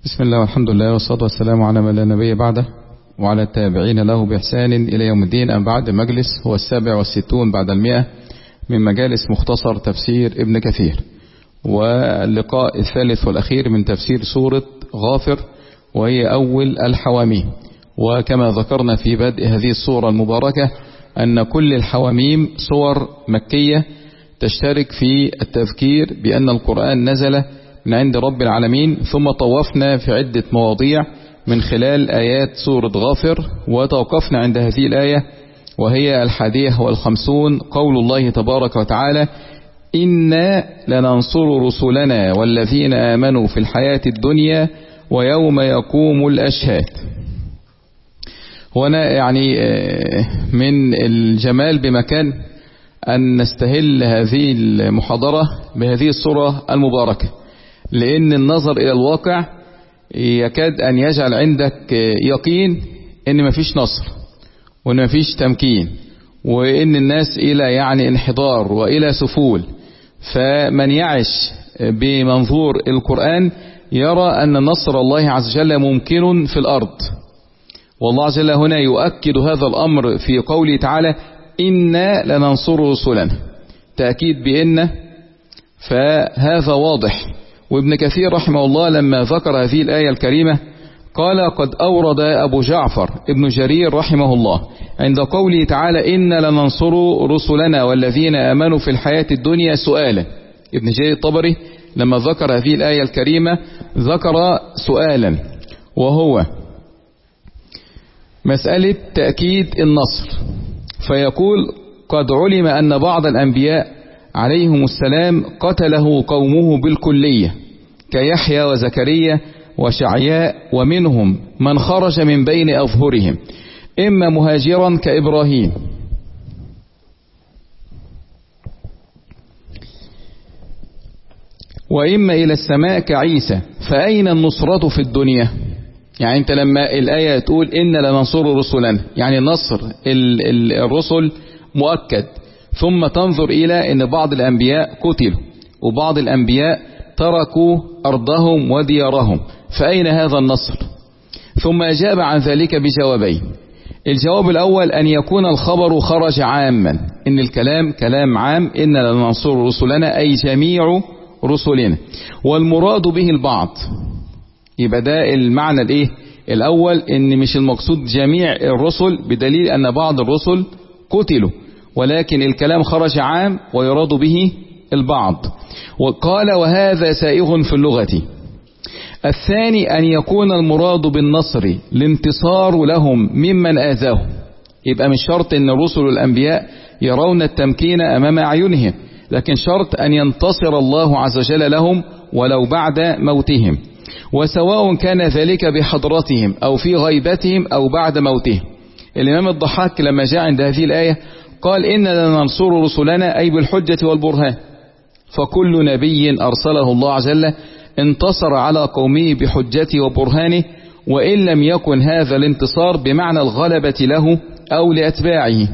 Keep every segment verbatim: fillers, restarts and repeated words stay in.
بسم الله والحمد لله والصلاة والسلام على من لا نبي بعده وعلى التابعين له بإحسان إلى يوم الدين. أم بعد، مجلس هو السابع والستون بعد المئة من مجالس مختصر تفسير ابن كثير، واللقاء الثالث والأخير من تفسير سورة غافر، وهي أول الحواميم. وكما ذكرنا في بدء هذه السورة المباركة أن كل الحواميم سور مكية تشترك في التذكير بأن القرآن نزل من عند رب العالمين. ثم طوفنا في عدة مواضيع من خلال آيات سورة غافر، وتوقفنا عند هذه الآية وهي الحادية والخمسون، قول الله تبارك وتعالى: إنا لننصر رسلنا والذين آمنوا في الحياة الدنيا ويوم يقوم الأشهاد. هنا يعني من الجمال بمكان أن نستهل هذه المحاضرة بهذه السورة المباركة، لأن النظر إلى الواقع يكاد أن يجعل عندك يقين أن مفيش نصر وأن مفيش تمكين، وأن الناس إلى يعني انحدار وإلى سفول. فمن يعش بمنظور القرآن يرى أن نصر الله عز وجل ممكن في الأرض، والله عز وجل هنا يؤكد هذا الأمر في قوله تعالى: إنا لننصر رسلنا، تأكيد بإن، فهذا واضح. وابن كثير رحمه الله لما ذكر هذه الآية الكريمة قال: قد أورد أبو جعفر ابن جرير رحمه الله عند قوله تعالى: إنا لننصر رسلنا والذين آمنوا في الحياة الدنيا سؤالا. ابن جرير الطبري لما ذكر هذه الآية الكريمة ذكر سؤالا، وهو مسألة تأكيد النصر، فيقول: قد علم أن بعض الأنبياء عليهم السلام قتله قومه بالكلية كيحيى وزكريا وشعياء، ومنهم من خرج من بين أظهرهم إما مهاجرا كإبراهيم وإما إلى السماء كعيسى، فأين النصرة في الدنيا؟ يعني أنت لما الآية تقول إن لننصر رسلنا، يعني نصر الرسل مؤكد، ثم تنظر إلى أن بعض الأنبياء قتلوا وبعض الأنبياء تركوا أرضهم وديارهم، فأين هذا النصر؟ ثم أجاب عن ذلك بجوابين. الجواب الأول أن يكون الخبر خرج عاما، إن الكلام كلام عام، إن لننصر رسلنا أي جميع رسلنا، والمراد به البعض. يبقى ده المعنى الإيه؟ الأول، إن مش المقصود جميع الرسل، بدليل أن بعض الرسل قتلوا، ولكن الكلام خرج عام ويراد به البعض. وقال: وهذا سائغ في اللغة. الثاني أن يكون المراد بالنصر الانتصار لهم ممن آذاهم. يبقى مش شرط أن الرسل والأنبياء يرون التمكين أمام أعينهم، لكن شرط أن ينتصر الله عز وجل لهم ولو بعد موتهم، وسواء كان ذلك بحضرتهم أو في غيبتهم أو بعد موتهم. الإمام الضحاك لما جاء عند هذه الآية قال: إننا لننصر رسلنا أي بالحجة والبرهان، فكل نبي أرسله الله عز وجل انتصر على قومه بحجته وبرهانه، وإن لم يكن هذا الانتصار بمعنى الغلبة له أو لأتباعه.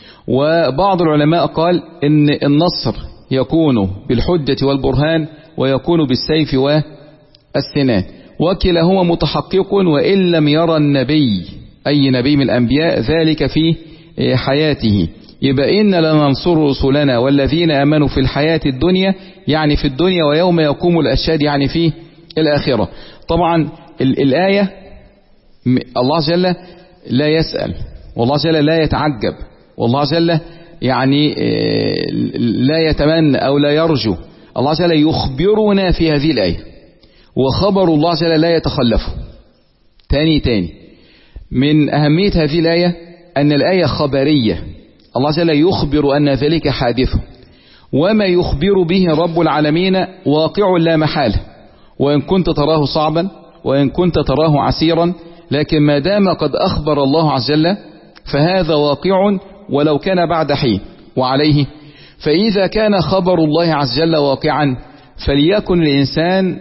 وبعض العلماء قال إن النصر يكون بالحجة والبرهان ويكون بالسيف والسنان، وكلاهما متحقق وإن لم يرى النبي أي نبي من الأنبياء ذلك في حياته. يبقى إن لننصر رسلنا والذين آمنوا في الحياة الدنيا، يعني في الدنيا، ويوم يقوم الأشهاد يعني في الآخرة. طبعا الآية الله عز وجل لا يسأل، والله عز وجل لا يتعجب، والله عز وجل يعني لا يتمنى أو لا يرجو. الله عز وجل يخبرنا في هذه الآية، وخبر الله عز وجل لا يتخلفه. تاني تاني من أهمية هذه الآية أن الآية خبرية، الله عز وجل يخبر أن ذلك حادث، وما يخبر به رب العالمين واقع لا محالة، وإن كنت تراه صعبا وإن كنت تراه عسيرا، لكن ما دام قد أخبر الله عز وجل فهذا واقع ولو كان بعد حين. وعليه فإذا كان خبر الله عز وجل واقعا، فليكن الإنسان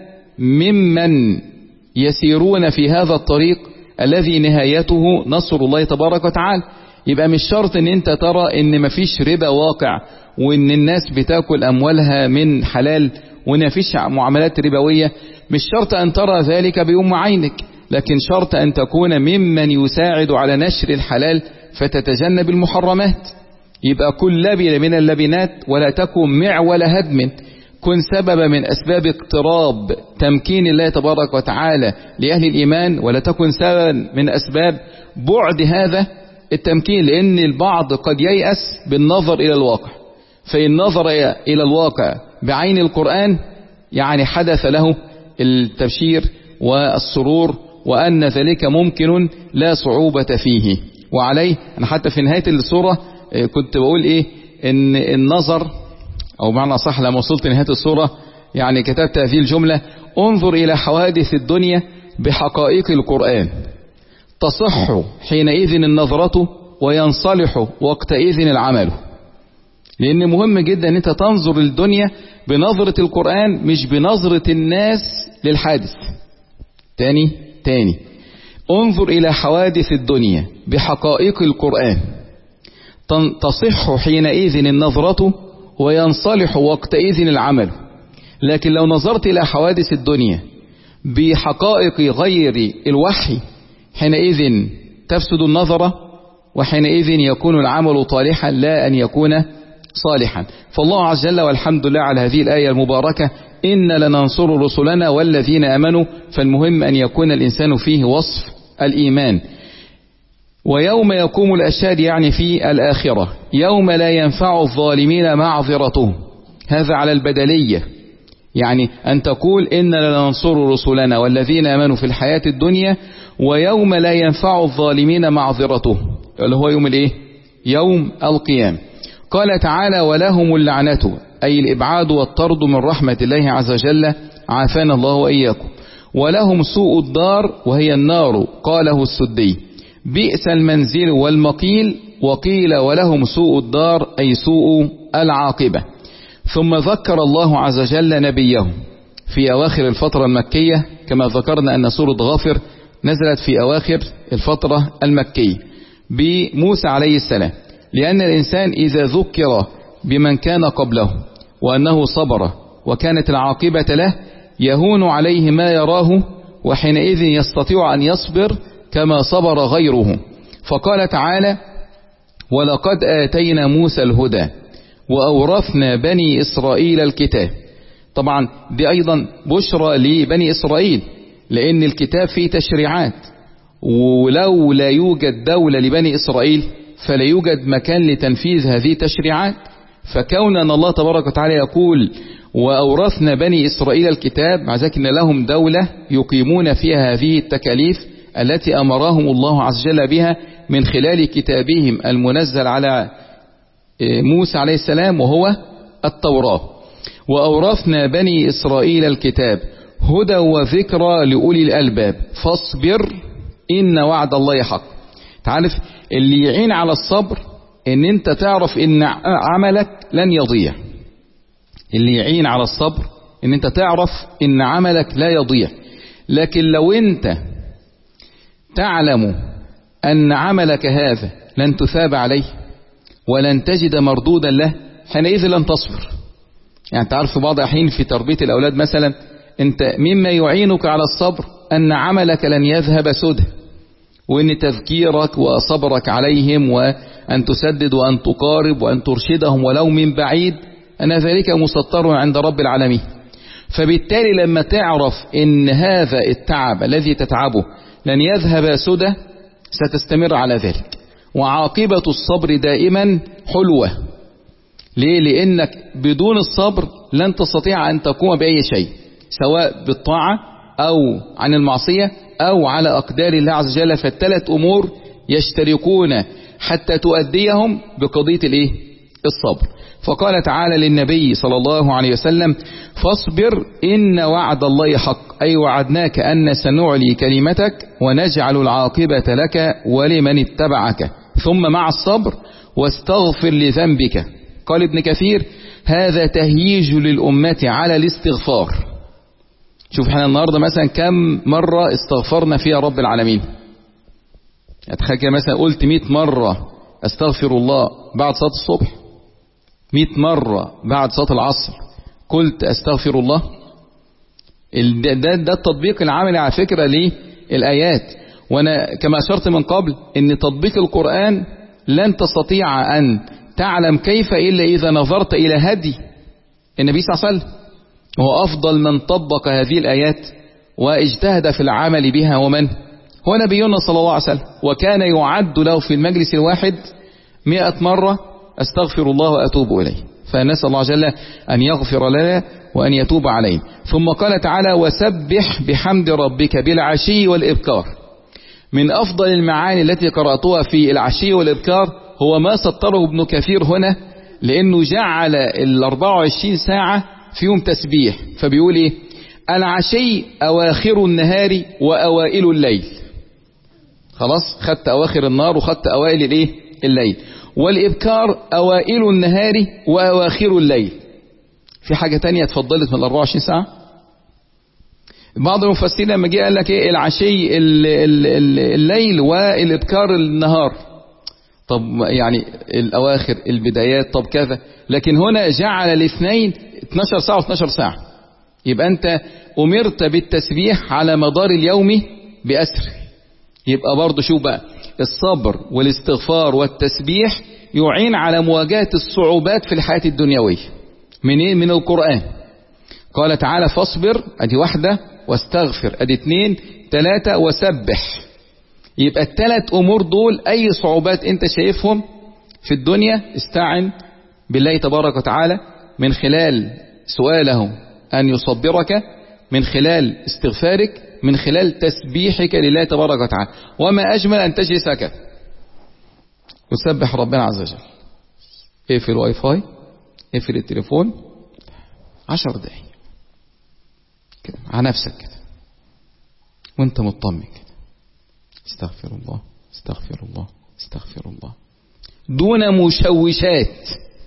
ممن يسيرون في هذا الطريق الذي نهايته نصر الله تبارك وتعالى. يبقى مش شرط ان انت ترى ان مفيش ربا واقع وان الناس بتاكل اموالها من حلال وإن مفيش معاملات ربوية، مش شرط أن ترى ذلك بأم عينك، لكن شرط أن تكون ممن يساعد على نشر الحلال فتتجنب المحرمات. يبقى كن لبنة من اللبنات ولا تكن معول هدم، كن سبب من أسباب اقتراب تمكين الله تبارك وتعالى لأهل الإيمان، ولا تكن سبب من أسباب بعد هذا التمكين، لأن البعض قد ييأس بالنظر إلى الواقع، فإن نظر إلى الواقع بعين القرآن يعني حدث له التبشير والسرور، وأن ذلك ممكن لا صعوبة فيه. وعليه أنا حتى في نهاية السورة كنت بقول إيه، إن النظر، أو معنى صح لما وصلت نهاية السورة يعني كتبت هذه الجملة: انظر إلى حوادث الدنيا بحقائق القرآن تصح حينئذ النظرة وينصلح وقتئذ العمل. لأن مهم جدا أن أنت تنظر للدنيا بنظرة القرآن مش بنظرة الناس للحادث. تاني تاني انظر إلى حوادث الدنيا بحقائق القرآن تصح حينئذ النظرة وينصلح وقتئذ العمل. لكن لو نظرت إلى حوادث الدنيا بحقائق غير الوحي حينئذ تفسد النظرة، وحينئذ يكون العمل طالحا لا أن يكون صالحا. فالله عز وجل والحمد لله على هذه الآية المباركة: إن لننصر رسلنا والذين آمنوا. فالمهم أن يكون الإنسان فيه وصف الإيمان. ويوم يقوم الأشهاد يعني في الآخرة، يوم لا ينفع الظالمين معذرتهم، هذا على البدلية، يعني أن تقول إن لننصر رسلنا والذين آمنوا في الحياة الدنيا، ويوم لا ينفع الظالمين معذرتهم اللي هو يوم الإيه؟ يوم القيامة. قال تعالى: ولهم اللعنة، أي الإبعاد والطرد من رحمة الله عز وجل، عافانا الله وإياكم. ولهم سوء الدار وهي النار، قاله السدي: بئس المنزل والمقيل. وقيل: ولهم سوء الدار أي سوء العاقبة. ثم ذكر الله عز وجل نبيه في أواخر الفترة المكية، كما ذكرنا أن سورة غافر نزلت في أواخر الفترة المكية بموسى عليه السلام، لأن الإنسان إذا ذكر بمن كان قبله وأنه صبر وكانت العاقبة له يهون عليه ما يراه، وحينئذ يستطيع أن يصبر كما صبر غيره. فقال تعالى: ولقد آتينا موسى الهدى وأورثنا بني إسرائيل الكتاب. طبعا دي أيضا بشرى لبني إسرائيل، لأن الكتاب فيه تشريعات، ولو لا يوجد دولة لبني إسرائيل فلا يوجد مكان لتنفيذ هذه التشريعات. فكون أن الله تبارك وتعالى يقول وأورثنا بني إسرائيل الكتاب، مع ذلك أن لهم دولة يقيمون فيها هذه التكاليف التي أمرهم الله عز وجل بها من خلال كتابهم المنزل على موسى عليه السلام وهو التوراة. وأورثنا بني إسرائيل الكتاب هدى وذكرى لأولي الألباب فاصبر إن وعد الله حق. تعرف اللي يعين على الصبر ان انت تعرف ان عملك لن يضيع. اللي يعين على الصبر ان انت تعرف ان عملك لا يضيع. لكن لو انت تعلم ان عملك هذا لن تثاب عليه ولن تجد مردودا له، حينئذ لن تصبر. يعني تعرف في بعض الأحيان في تربية الأولاد مثلا، انت مما يعينك على الصبر ان عملك لن يذهب سدى، وان تذكيرك وصبرك عليهم وان تسدد وان تقارب وان ترشدهم ولو من بعيد ان ذلك مسطر عند رب العالمين. فبالتالي لما تعرف ان هذا التعب الذي تتعبه لن يذهب سدى ستستمر على ذلك، وعاقبة الصبر دائما حلوة. ليه؟ لانك بدون الصبر لن تستطيع ان تقوم بأي شيء، سواء بالطاعة او عن المعصية أو على أقدار الله عز وجل. فالثلاث أمور يشتركون حتى تؤديهم بقضية الإيه؟ الصبر. فقال تعالى للنبي صلى الله عليه وسلم: فاصبر إن وعد الله حق، أي وعدناك أن سنعلي كلمتك ونجعل العاقبة لك ولمن اتبعك، ثم مع الصبر واستغفر لذنبك. قال ابن كثير: هذا تهييج للأمة على الاستغفار. شوف احنا النهاردة مثلا كم مرة استغفرنا فيها رب العالمين؟ اتخيل مثلا قلت مئة مرة استغفر الله بعد صلاة الصبح، مئة مرة بعد صلاة العصر، قلت أستغفر الله؟ ده, ده, ده التطبيق العملي على فكرة للآيات. وأنا كما أشرت من قبل أن تطبيق القرآن لن تستطيع أن تعلم كيف إلا إذا نظرت إلى هدي النبي صلى الله عليه وسلم، وهو أفضل من طبق هذه الآيات واجتهد في العمل بها. ومن هو نبينا صلى الله عليه وسلم، وكان يعد له في المجلس الواحد مئة مرة أستغفر الله وأتوب إليه. فنسأل الله جل أن يغفر لنا وأن يتوب علينا. ثم قال تعالى وسبح بحمد ربك بالعشي والإبكار. من أفضل المعاني التي قرأتها في العشي والإبكار هو ما سطره ابن كثير هنا، لأنه جعل ال أربعة وعشرين ساعة فيهم تسبيح. فبيقول إيه؟ العشي أواخر النهار وأوائل الليل. خلاص، خدت أواخر النهار وخدت أوائل الإيه؟ الليل. والإبكار أوائل النهار وأواخر الليل. في حاجة تانية اتفضلت من الأربعة وعشرين ساعة؟ بعض المفسرين لما جه قال لك إيه؟ العشي الليل والإبكار النهار. طب يعني الأواخر البدايات، طب كذا. لكن هنا جعل الاثنين اثناشر ساعة واثناشر ساعة. يبقى أنت أمرت بالتسبيح على مدار اليوم بأسر. يبقى برضو شو بقى الصبر والاستغفار والتسبيح يعين على مواجهة الصعوبات في الحياة الدنيوية. من إيه؟ من القرآن. قال تعالى فاصبر، أدي واحدة، واستغفر، أدي اثنين، ثلاثة، وسبح. يبقى الثلاث أمور دول أي صعوبات أنت شايفهم في الدنيا استعن بالله تبارك وتعالى من خلال سؤاله أن يصبرك، من خلال استغفارك، من خلال تسبيحك لله تبارك وتعالى. وما أجمل أن تجلس هكذا وتسبح ربنا عز وجل. اقفل الواي فاي، اقفل التليفون عشر دقايق كده على نفسك كده وانت مطمن كده. استغفر الله استغفر الله استغفر الله دون مشوشات.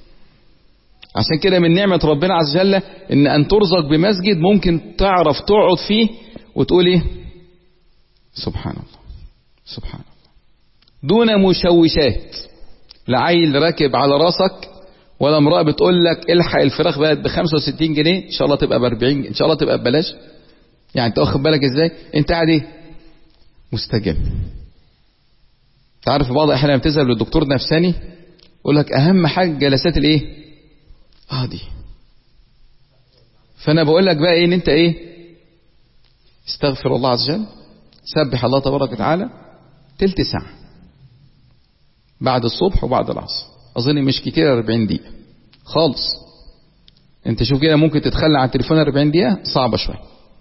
عشان كده من نعمة ربنا عز وجل ان ان ترزق بمسجد ممكن تعرف تقعد فيه وتقول ايه؟ سبحان الله سبحان الله، دون مشوشات. لا عيل راكب على راسك، ولا امرأة بتقول لك الحق الفراخ بقت ب خمسة وستين جنيه ان شاء الله تبقى ب أربعين، ان شاء الله تبقى ببلاش. يعني انت واخد بالك ازاي؟ انت قاعد ايه؟ مستجب. تعرف بعض الاحيان لما تذهب للدكتور نفساني يقول لك اهم حاجه جلسات الايه؟ اه دي. فانا بقول لك بقى ايه؟ ان انت ايه؟ استغفر الله عز وجل، سبح الله تبارك وتعالى تلت ساعه بعد الصبح وبعد العصر. اظن مش كتير أربعين دقيقه خالص. انت شوف كده ممكن تتخلى عن التليفون أربعين دقيقه، صعبه شويه.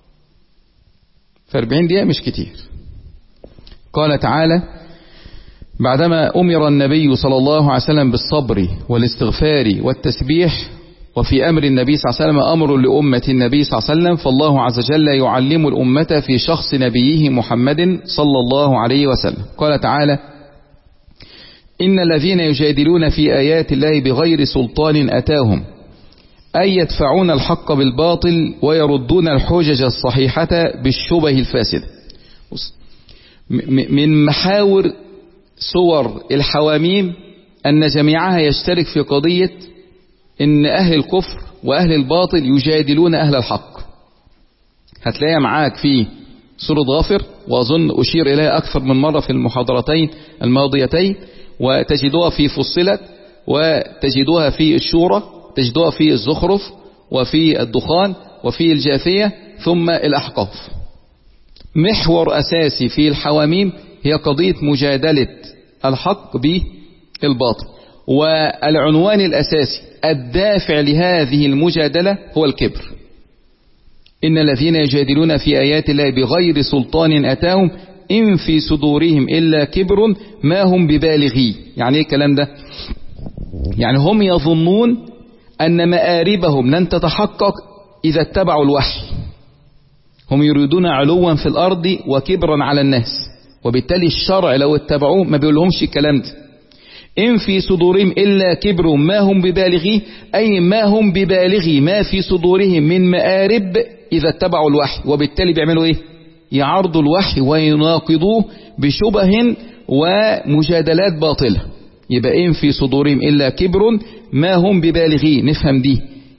ف أربعين دقيقه مش كتير. قال تعالى بعدما أمر النبي صلى الله عليه وسلم بالصبر والاستغفار والتسبيح، وفي أمر النبي صلى الله عليه وسلم أمر لأمة النبي صلى الله عليه وسلم، فالله عز وجل يعلم الأمة في شخص نبيه محمد صلى الله عليه وسلم. قال تعالى إن الذين يجادلون في آيات الله بغير سلطان أتاهم أي يدفعون الحق بالباطل ويردون الحجج الصحيحة بالشبه الفاسدة. من محاور صور الحواميم أن جميعها يشترك في قضية إن أهل الكفر وأهل الباطل يجادلون أهل الحق. هتلاقيها معاك في سورة غافر، وأظن أشير إليها أكثر من مرة في المحاضرتين الماضيتين، وتجدوها في فصلت، وتجدوها في الشورى، تجدوها في الزخرف، وفي الدخان، وفي الجاثية، ثم الأحقاف. محور أساسي في الحواميم هي قضية مجادلة الحق بالباطل، والعنوان الأساسي الدافع لهذه المجادلة هو الكبر. إن الذين يجادلون في آيات الله بغير سلطان أتاهم إن في صدورهم إلا كبر ما هم ببالغيه. يعني إيه الكلام ده؟ يعني هم يظنون أن مآربهم لن تتحقق إذا اتبعوا الوحي. هم يريدون علوا في الأرض وكبرا على الناس، وبالتالي الشرع لو اتبعوه ما بيقولهمش الكلام ده. إن في صدورهم إلا كبر ما هم ببالغيه، أي ما هم ببالغي ما في صدورهم من مآرب إذا اتبعوا الوحي، وبالتالي بيعملوا إيه؟ يعرضوا الوحي ويناقضوه بشبه ومجادلات باطلة. يبقى إن في صدورهم إلا كبر ما هم ببالغيه، نفهم دي.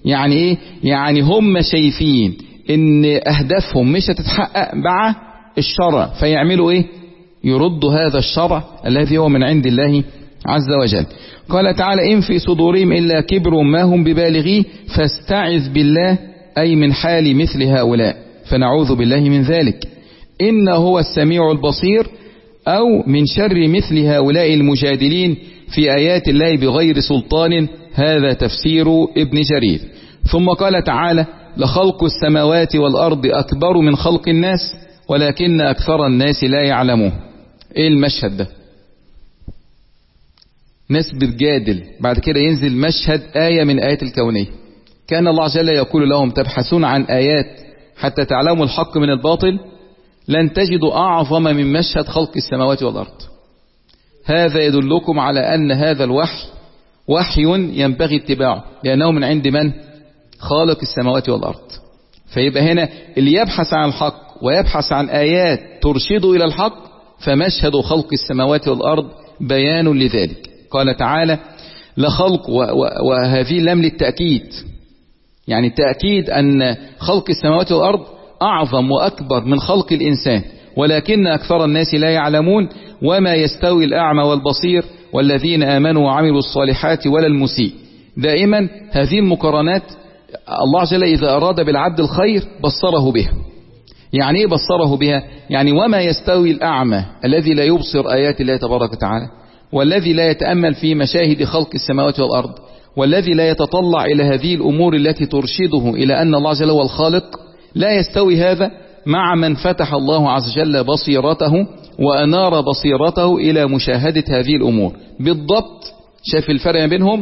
يعني ايه؟ يعني هم شايفين ان اهدافهم مش هتتحقق مع الشرع، فيعملوا ايه؟ يردوا هذا الشرع الذي هو من عند الله عز وجل. قال تعالى: إن في صدورهم إلا كبر ما هم ببالغيه فاستعذ بالله، أي من حال مثل هؤلاء، فنعوذ بالله من ذلك، إنه هو السميع البصير، أو من شر مثل هؤلاء المجادلين في آيات الله بغير سلطان. هذا تفسير ابن جرير. ثم قال تعالى: لخلق السماوات والأرض أكبر من خلق الناس ولكن أكثر الناس لا يعلمون. إيه المشهد ده؟ ناس بتجادل، بعد كده ينزل مشهد آية من آيات الكونية. كان الله جل يقول لهم: تبحثون عن آيات حتى تعلموا الحق من الباطل، لن تجدوا أعظم من مشهد خلق السماوات والأرض. هذا يدلكم على أن هذا الوحي وحي ينبغي اتباعه، لأنه من عند من؟ خالق السماوات والأرض. فيبقى هنا اللي يبحث عن الحق ويبحث عن آيات ترشده إلى الحق، فمشهد خلق السماوات والأرض بيان لذلك. قال تعالى: لخلق، وهذه لام للتأكيد، يعني تأكيد أن خلق السماوات والأرض أعظم وأكبر من خلق الإنسان، ولكن أكثر الناس لا يعلمون. وما يستوي الأعمى والبصير والذين آمنوا وعملوا الصالحات ولا المسيء. دائما هذه المقارنات الله جل إذا أراد بالعبد الخير بصره بها. يعني إيه بصره بها؟ يعني وما يستوي الأعمى الذي لا يبصر آيات الله تبارك وتعالى، والذي لا يتأمل في مشاهد خلق السماوات والأرض، والذي لا يتطلع إلى هذه الأمور التي ترشده إلى أن الله جل هو الخالق، لا يستوي هذا مع من فتح الله عز وجل بصيرته وأنار بصيرته إلى مشاهدة هذه الأمور بالضبط. شاف الفرق بينهم؟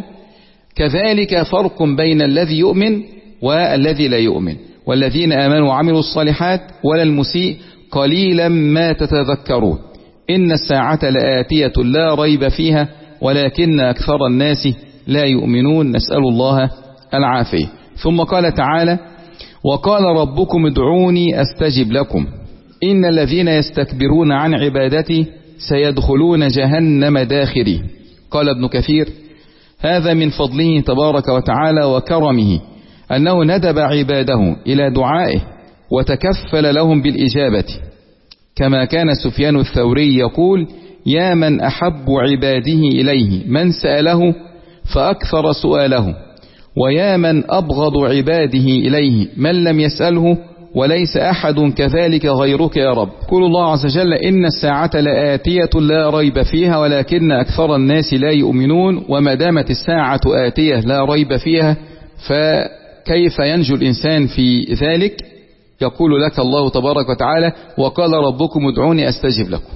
كذلك فرق بين الذي يؤمن والذي لا يؤمن. والذين آمنوا وعملوا الصالحات ولا المسيء قليلا ما تتذكرون. إن الساعة لآتية لا ريب فيها ولكن أكثر الناس لا يؤمنون. نسأل الله العافية. ثم قال تعالى: وقال ربكم ادعوني أستجب لكم إن الذين يستكبرون عن عبادتي سيدخلون جهنم داخرين. قال ابن كثير: هذا من فضله تبارك وتعالى وكرمه أنه ندب عباده إلى دعائه وتكفل لهم بالإجابة، كما كان سفيان الثوري يقول: يا من أحب عباده إليه من سأله فأكثر سؤاله، ويا من أبغض عباده إليه من لم يسأله، وليس أحد كذلك غيرك يا رب. قول الله عز وجل: إن الساعة لآتية لا ريب فيها ولكن أكثر الناس لا يؤمنون. وما دامت الساعة آتية لا ريب فيها، فكيف ينجو الإنسان في ذلك؟ يقول لك الله تبارك وتعالى: وقال ربكم ادعوني أستجب لكم.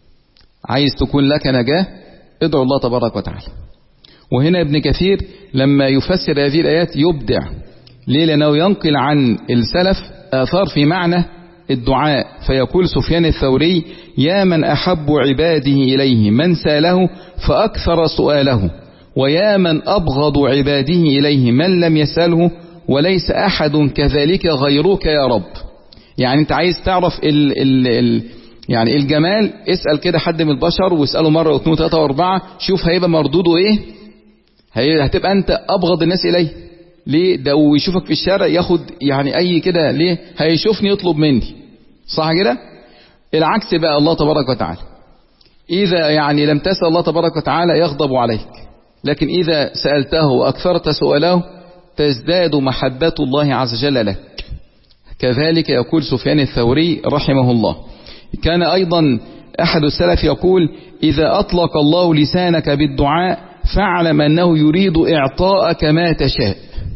عايز تكون لك نجاة؟ ادعو الله تبارك وتعالى. وهنا ابن كثير لما يفسر هذه الآيات يبدع. ليه؟ لأنه ينقل عن السلف آثار في معنى الدعاء. فيقول سفيان الثوري: يا من أحب عباده إليه من سأله فأكثر سؤاله، ويا من أبغض عباده إليه من لم يسأله، وليس أحد كذلك غيرك يا رب. يعني أنت عايز تعرف ال ال ال يعني الجمال، اسأل كده حد من البشر واسأله مرة واثنين وثلاثة واربعة، شوف هيبقى مردوده ايه. هتبقى انت ابغض الناس اليه. ليه؟ ده ويشوفك في الشارع ياخد يعني اي كده، ليه؟ هيشوفني يطلب مني، صح كده؟ العكس بقى الله تبارك وتعالى، اذا يعني لم تسأل الله تبارك وتعالى يغضب عليك، لكن اذا سألته واكثرت سؤاله تزداد محبة الله عز وجل لك. كذلك يقول سفيان الثوري رحمه الله. كان أيضا أحد السلف يقول: إذا أطلق الله لسانك بالدعاء فاعلم أنه يريد إعطاءك ما تشاء.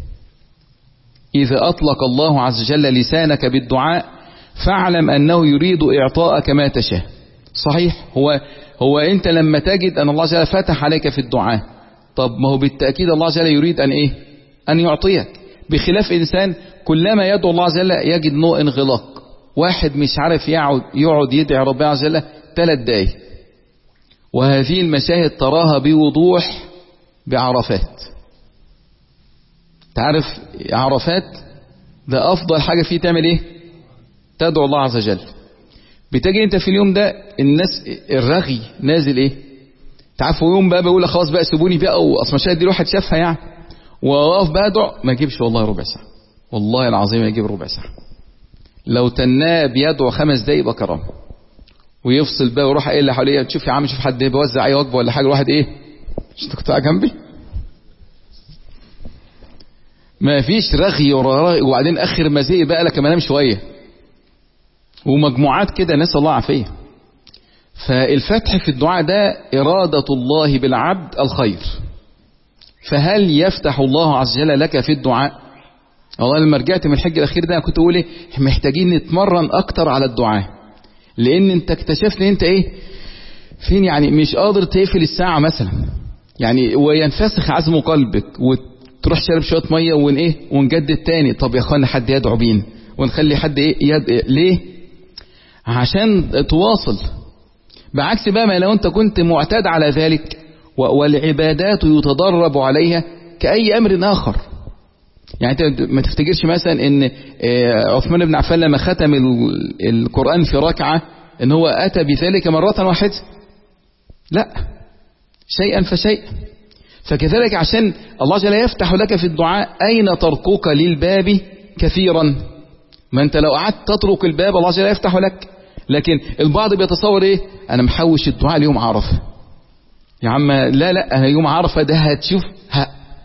إذا أطلق الله عز وجل لسانك بالدعاء فاعلم أنه يريد إعطاءك ما تشاء. صحيح، هو هو أنت لما تجد أن الله جل فتح عليك في الدعاء، طب ما هو بالتأكيد الله جل يريد أن إيه؟ أن يعطيك. بخلاف إنسان كلما يدعو الله جل يجد نوع انغلاق. واحد مش عارف يقعد يقعد يدعي ربنا عز وجل ثلاث دقايق. وهذه المشاهد تراها بوضوح بعرفات. تعرف عرفات ده أفضل حاجة فيه تعمل إيه؟ تدعو الله عز وجل. بتجي أنت في اليوم ده الناس الرغي نازل إيه؟ تعرفوا يوم بقى بيقول خلاص بقى سيبوني بقى، أصلا المشاهد دي الواحد شافها يعني. وواقف بدعو ما يجيبش والله ربع ساعة، والله العظيم يجيب ربع ساعة. لو تناه بيدعو خمس دقايق يبقى كرام، ويفصل بقى ويروح قايل اللي حواليه تشوف يا عم شوف حد بيوزع اي وجبه ولا حاجه، الواحد ايه مش تقطع جنبي، ما فيش رغي ورا رغي. وبعدين اخر ما زهق بقى لك ما انام شويه، ومجموعات كده نسال الله عافيه. فالفتح في الدعاء ده إرادة الله بالعبد الخير. فهل يفتح الله عز وجل لك في الدعاء؟ والله لما رجعت من الحج الأخير ده كنت أقول إيه، محتاجين نتمرن أكتر على الدعاء، لأن أنت اكتشفت إن أنت إيه فين، يعني مش قادر تقفل الساعة مثلا، يعني وينفسخ عزم قلبك وتروح شارب شوية مية ون إيه ونجدد تاني. طب يا أخوانا حد يدعو بينا ونخلي حد إيه يد... ليه؟ عشان تواصل. بعكس بقى ما لو أنت كنت معتاد على ذلك، والعبادات يتدرب عليها كأي أمر آخر. يعني انت ما تفتكرش مثلا ان عثمان بن عفان لما ختم القرآن في ركعة ان هو اتى بذلك مرة واحدة، لا، شيئا فشيئا. فكذلك عشان الله جل يفتح لك في الدعاء، اين تركك للباب كثيرا؟ ما انت لو قعدت تترك الباب الله جل يفتح لك. لكن البعض بيتصور ايه، انا محوش الدعاء ليوم عرفة يا عم، لا لا انا يوم عرفة ده هتشوف ها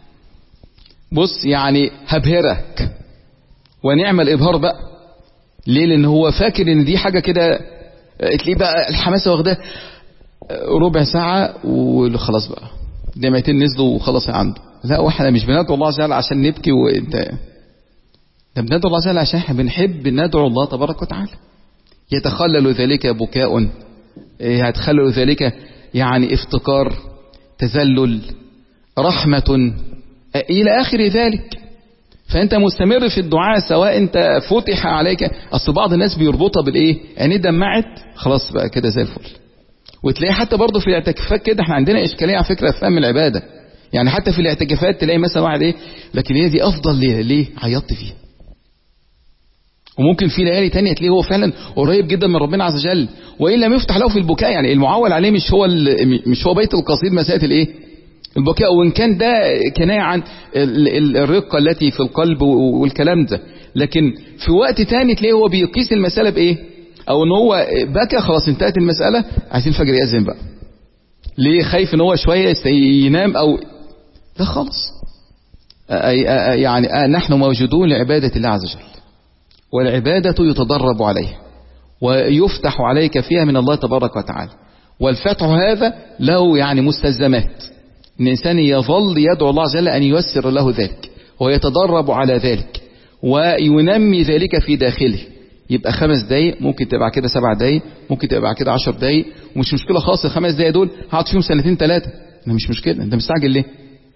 بص يعني هبهرك، ونعمل الابهار بقى. ليه؟ لان هو فاكر ان دي حاجه كده تلاقيه بقى الحماسه واخده ربع ساعه وخلاص بقى دمعتين نزلوا وخلاص عنده. لا، واحنا مش بندعو الله عز وجل عشان نبكي، وانت ده بندعو الله عز وجل عشان احنا بنحب ندعو الله تبارك وتعالى. يتخلل ذلك بكاء، يتخلل ذلك يعني افتقار، تذلل، رحمه إلى آخر ذلك. فأنت مستمر في الدعاء سواء أنت فتح عليك. أصل بعض الناس بيربطها بالإيه، يعني دمعت خلاص بقى كده زي الفل. وتلاقي حتى برضه في الاعتكافات كده، احنا عندنا إشكالية على فكرة في فهم العبادة. يعني حتى في الاعتكافات تلاقي مثلا واحد إيه، لكن هي دي أفضل ليه ليه عيطت فيها. وممكن في ليالي تانية تلاقيه هو فعلا قريب جدا من ربنا عز وجل، وإن لم يفتح له في البكاء. يعني المعول عليه مش هو مش هو بيت القصيد مسألة الإيه البكاء، وإن كان ده كناية عن الرقة التي في القلب والكلام ده. لكن في وقت تاني تلاقيه هو بيقيس المسألة بإيه، أو إن هو بكى خلاص انتهت المسألة، عايزين الفجر يأذن بقى. ليه؟ خايف إن هو شوية ينام أو لا خالص. يعني نحن موجودون لعبادة الله عز وجل، والعبادة يتدرب عليها ويفتح عليك فيها من الله تبارك وتعالى. والفتح هذا له يعني مستلزمات، إن الإنسان يظل يدعو الله عز وجل أن ييسر له ذلك، ويتدرب على ذلك، وينمي ذلك في داخله. يبقى خمس دقايق ممكن تبقى كده سبع دقايق، ممكن تبقى كده عشر دقايق، ومش مشكلة خاصة. الخمس دقايق دول هقعد فيهم سنتين ثلاثة، أنا مش مشكلة. أنت مستعجل ليه؟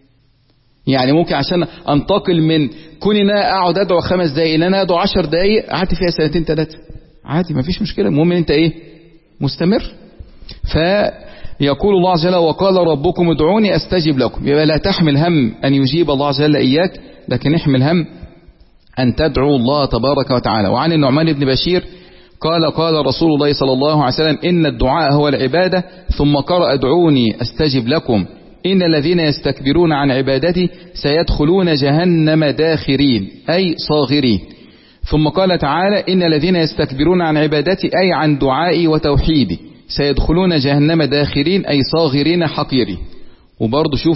يعني ممكن عشان أنتقل من كوني أنا أقعد أدعو خمس دقايق إن أنا أدعو عشر دقايق قعدت فيها سنتين ثلاثة، عادي ما فيش مشكلة. المهم أنت إيه مستمر. ف يقول الله عز وجل وقال ربكم ادعوني استجب لكم. يبقى لا تحمل هم ان يجيب الله عز وجل اياك، لكن احمل هم ان تدعو الله تبارك وتعالى. وعن النعمان بن بشير قال قال رسول الله صلى الله عليه وسلم ان الدعاء هو العبادة، ثم قرأ ادعوني استجب لكم ان الذين يستكبرون عن عبادتي سيدخلون جهنم داخرين اي صاغرين. ثم قال تعالى ان الذين يستكبرون عن عبادتي اي عن دعائي وتوحيدي سيدخلون جهنم داخرين أي صاغرين حقيرين. وبرضه شوف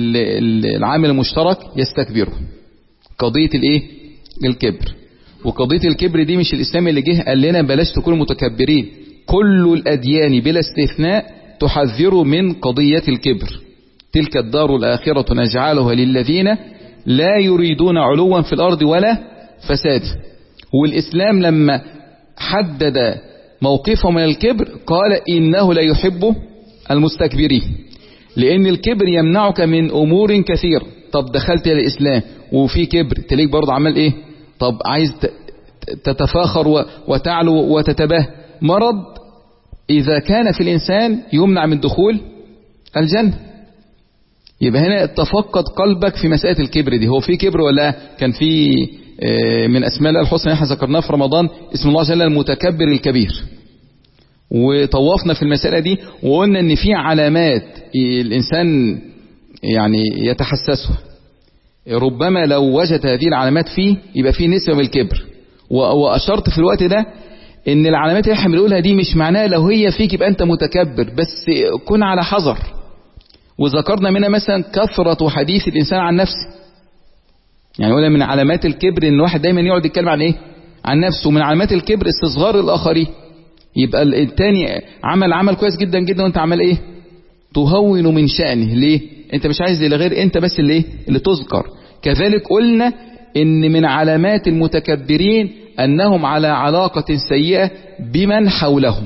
العامل المشترك يستكبروا، قضية الايه الكبر. وقضية الكبر دي مش الإسلام اللي جه قال لنا بلاش تكونوا متكبرين، كل الأديان بلا استثناء تحذر من قضية الكبر. تلك الدار الآخرة نجعلها للذين لا يريدون علوا في الأرض ولا فساد. والإسلام لما حدد موقفه من الكبر قال إنه لا يحب المستكبرين، لأن الكبر يمنعك من أمور كثيرة. طب دخلت إلى الإسلام وفي كبر تليك برضه عمل إيه؟ طب عايز تتفاخر وتعلو وتتباه، مرض إذا كان في الإنسان يمنع من دخول الجنة. يبقى هنا تفقد قلبك في مسألة الكبر دي. هو في كبر ولا كان في من أسماء الله الحسنى احنا ذكرناه في رمضان اسم الله جل المتكبر الكبير، وطوفنا في المسألة دي وقلنا ان في علامات الإنسان يعني يتحسسها. ربما لو وجد هذه العلامات فيه يبقى فيه نسبة من الكبر. وأشرت في الوقت ده ان العلامات اللي احنا بنقولها دي مش معناها لو هي فيك يبقى انت متكبر، بس كن على حذر. وذكرنا منها مثلا كثرة حديث الانسان عن نفسه، يعني قلنا من علامات الكبر ان الواحد دايما يقعد يتكلم عن ايه؟ عن نفسه. من علامات الكبر استصغار الاخرين، يبقى التاني عمل عمل كويس جدا جدا وانت عمل ايه؟ تهون من شأنه. ليه؟ انت مش عايز لغير انت بس اللي ايه؟ اللي تذكر. كذلك قلنا ان من علامات المتكبرين انهم على علاقة سيئة بمن حولهم،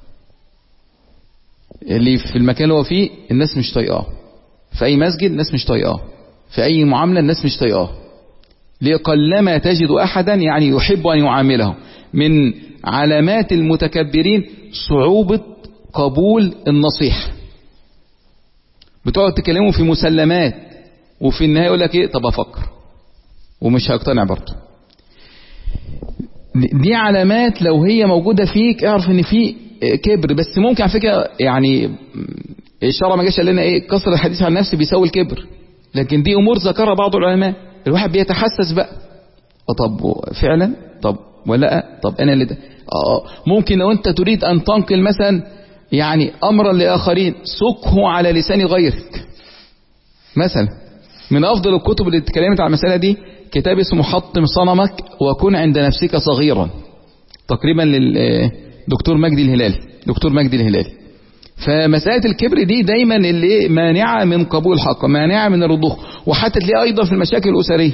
اللي في المكان اللي هو فيه الناس مش طايقاه، في اي مسجد الناس مش طايقاه، في اي معاملة الناس مش طايقاه. لقلما تجد احدا يعني يحب ان يعامله. من علامات المتكبرين صعوبة قبول النصيحة، بتقعد تكلمه في مسلمات وفي النهاية يقول لك ايه؟ طب افكر، ومش هيقتنع برضه. دي علامات لو هي موجودة فيك اعرف ان في كبر. بس ممكن على فكرة يعني الشرع ما جاش قال لنا ايه؟ كسر الحديث عن نفسه بيساوي الكبر، لكن دي امور ذكرها بعض العلماء. الواحد بيتحسس بقى، طب فعلا، طب ولا طب انا اللي ده اه ممكن لو انت تريد ان تنقل مثلا يعني امرا لاخرين سكه على لسان غيرك مثلا. من افضل الكتب اللي اتكلمت على المسألة دي كتاب اسمه حطم صنمك وكن عند نفسك صغيرا، تقريبا للدكتور مجدي الهلالي. دكتور مجدي الهلالي. فمسألة الكبر دي دايما اللي مانعة من قبول الحق، مانعة من الرضوخ. وحتى تلاقيه ايضا في المشاكل الاسرية،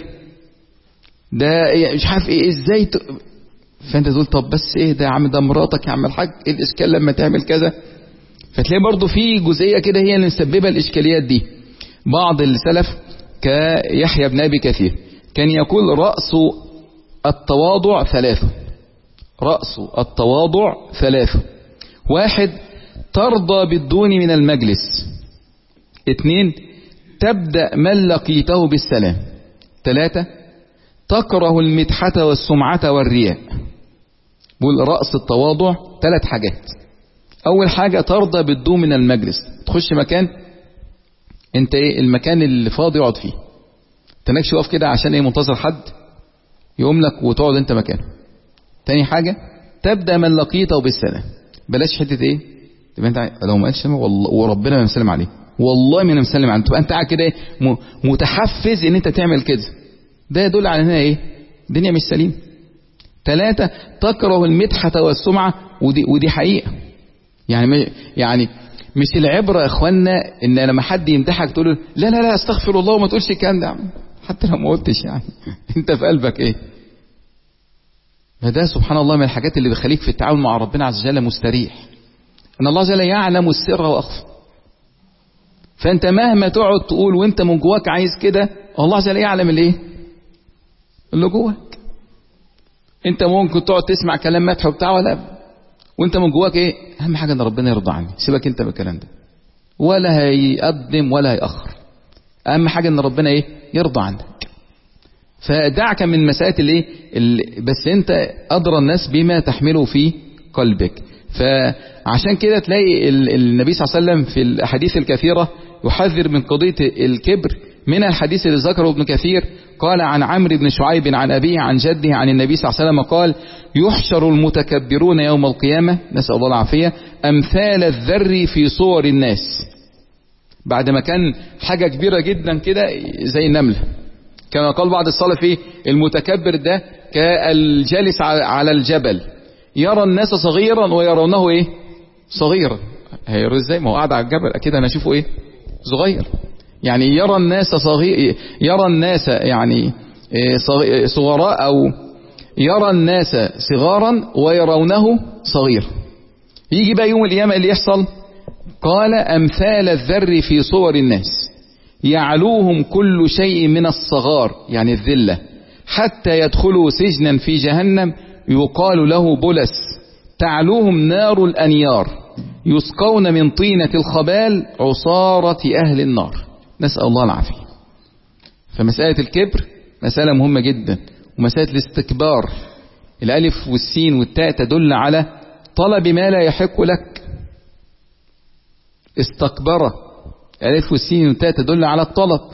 ده مش عارف ايه ازاي ت... فانت تقول طب بس ايه ده يا عم، ده مراتك يا عم الحاج، ايه الاشكال لما تعمل كذا؟ فتلاقي برضو في جزئية كده هي اللي مسببة الاشكاليات دي. بعض السلف كيحيى بن ابي كثير كان يقول رأس التواضع ثلاثة. رأس التواضع ثلاثة: واحد ترضى بالدون من المجلس، اثنين تبدأ من لقيته بالسلام، ثلاثة تكره المدحة والسمعة والرياء. بقول رأس التواضع ثلاث حاجات. اول حاجة ترضى بالدون من المجلس، تخش مكان انت ايه المكان اللي فاضي يقعد فيه، تنكش واقف كده عشان ايه؟ منتظر حد يقوم لك وتقعد انت مكانه. تاني حاجة تبدأ من لقيته بالسلام، بلاش حتة ايه تبقى انت لو ما قالش والله وربنا ما مسلم عليه، والله ما انا مسلم عليه، تبقى انت قاعد كده ايه متحفز ان انت تعمل كده، ده يدل على انها ايه؟ الدنيا مش سليم. ثلاثة تكره المدحة والسمعة، ودي ودي حقيقة. يعني يعني مش العبرة يا اخوانا ان لما حد يمدحك تقول لا لا لا استغفر الله وما تقولش الكلام ده، حتى لو ما قلتش يعني انت في قلبك ايه؟ فده سبحان الله من الحاجات اللي بيخليك في التعامل مع ربنا عز وجل مستريح، ان الله عز وجل يعلم السر واخفى. فانت مهما تقعد تقول وانت من جواك عايز كده، الله عز وجل يعلم الايه؟ اللي جواك. انت ممكن تقعد تسمع كلام مدح وبتاع ولا وانت من جواك ايه؟ اهم حاجه ان ربنا يرضى عني، سيبك انت بالكلام ده، ولا هيقدم ولا هيأخر. اهم حاجه ان ربنا ايه؟ يرضى عنك. فدعك من مسألة الايه؟ بس انت ادرى الناس بما تحمله في قلبك. فعشان كده تلاقي النبي صلى الله عليه وسلم في الاحاديث الكثيرة يحذر من قضية الكبر. من الحديث اللي ذكره ابن كثير قال عن عمرو بن شعيب عن أبيه عن جده عن النبي صلى الله عليه وسلم قال يحشر المتكبرون يوم القيامة، نسأل الله العافية، أمثال الذر في صور الناس. بعد ما كان حاجة كبيرة جدا كده زي النملة، كما قال بعض السلف ايه؟ المتكبر ده كالجالس على الجبل يرى الناس صغيرا ويرونه ايه؟ صغيرا. هيرى ازاي؟ ما هو قاعد على الجبل اكيد انا اشوفه ايه؟ صغير. يعني يرى الناس صغير، يرى الناس يعني صغراء، او يرى الناس صغارا ويرونه صغير. يجي بقى يوم القيامة اللي يحصل؟ قال امثال الذر في صور الناس يعلوهم كل شيء من الصغار يعني الذلة، حتى يدخلوا سجنا في جهنم يقال له بلس، تعلوهم نار الأنيار، يسقون من طينة الخبال عصارة أهل النار، نسأل الله العافية. فمسألة الكبر مسألة مهمة جدا. ومسألة الاستكبار، الألف والسين والتاء تدل على طلب ما لا يحق لك. استكبر، الألف والسين والتاء تدل على الطلب.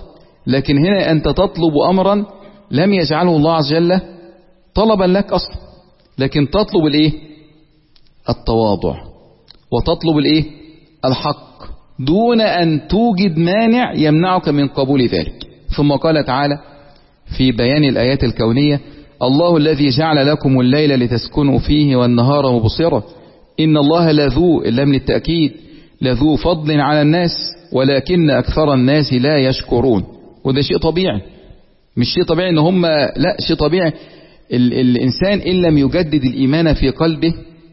لكن هنا أنت تطلب أمرا لم يجعله الله عز وجل طلبا لك أصلا، لكن تطلب الإيه؟ التواضع، وتطلب الإيه؟ الحق، دون أن توجد مانع يمنعك من قبول ذلك. ثم قال تعالى في بيان الآيات الكونية: الله الذي جعل لكم الليل لتسكنوا فيه والنهار مبصرا إن الله لذو، اللام للتأكيد، لذو فضل على الناس ولكن أكثر الناس لا يشكرون. وده شيء طبيعي، مش شيء طبيعي ان هم، لا شيء طبيعي. ال الإنسان إن لم يجدد الإيمان في قلبه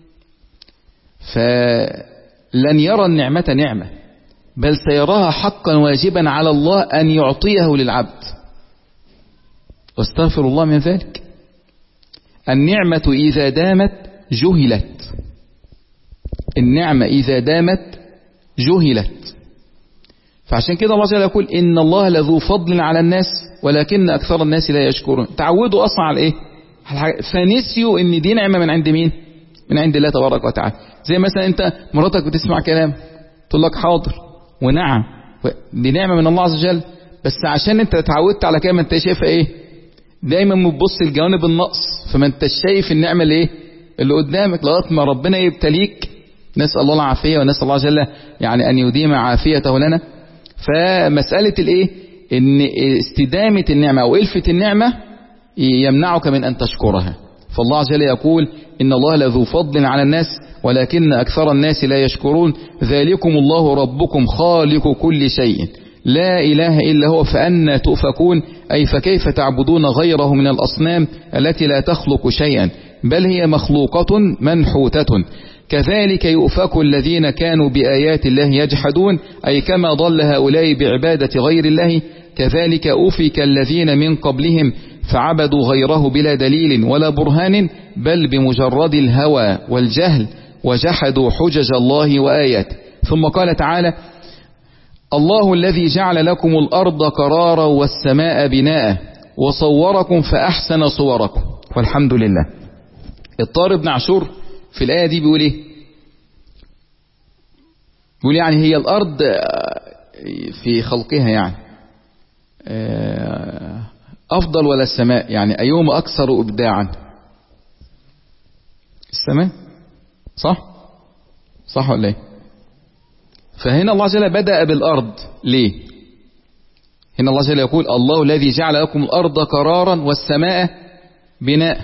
فلن يرى النعمة نعمة، بل سيراها حقا واجبا على الله أن يعطيه للعبد، واستغفر الله من ذلك. النعمة إذا دامت جهلت، النعمة إذا دامت جهلت. فعشان كده الله جل يقول إن الله لذو فضل على الناس ولكن أكثر الناس لا يشكرون. تعودوا أصلا على إيه؟ فنسيوا إن دي نعمة من عند مين؟ من عند الله تبارك وتعالى. زي مثلا أنت مراتك بتسمع كلام تقول لك حاضر ونعم، دي نعمة من الله عز وجل، بس عشان أنت اتعودت على كده ما أنت شايفها إيه؟ دايما بتبص الجوانب النقص، فما أنت شايف النعمة اللي إيه؟ اللي قدامك، لغاية ما ربنا يبتليك. نسأل الله العافية ونسأل الله جل يعني أن يديم عافيته لنا. فمسألة الإيه؟ إن استدامة النعمة أو إلفة النعمة يمنعك من أن تشكرها. فالله عز وجل يقول إن الله لذو فضل على الناس ولكن أكثر الناس لا يشكرون ذلكم الله ربكم خالق كل شيء لا إله إلا هو فأنى تؤفكون، أي فكيف تعبدون غيره من الأصنام التي لا تخلق شيئا بل هي مخلوقة منحوتة. كذلك يؤفك الذين كانوا بآيات الله يجحدون، أي كما ضل هؤلاء بعبادة غير الله كذلك أفك الذين من قبلهم فعبدوا غيره بلا دليل ولا برهان بل بمجرد الهوى والجهل وجحدوا حجج الله وآياته. ثم قال تعالى: الله الذي جعل لكم الأرض قرارا والسماء بناء وصوركم فأحسن صوركم والحمد لله. الطارق بن عاشور في الآية دي بيقول ايه؟ بيقول يعني هي الأرض في خلقها يعني أفضل ولا السماء؟ يعني أيهما أكثر إبداعا؟ السماء، صح؟ صح ولا ايه؟ فهنا الله جل بدأ بالأرض ليه؟ هنا الله جل يقول الله الذي جعل لكم الأرض قرارا والسماء بناء.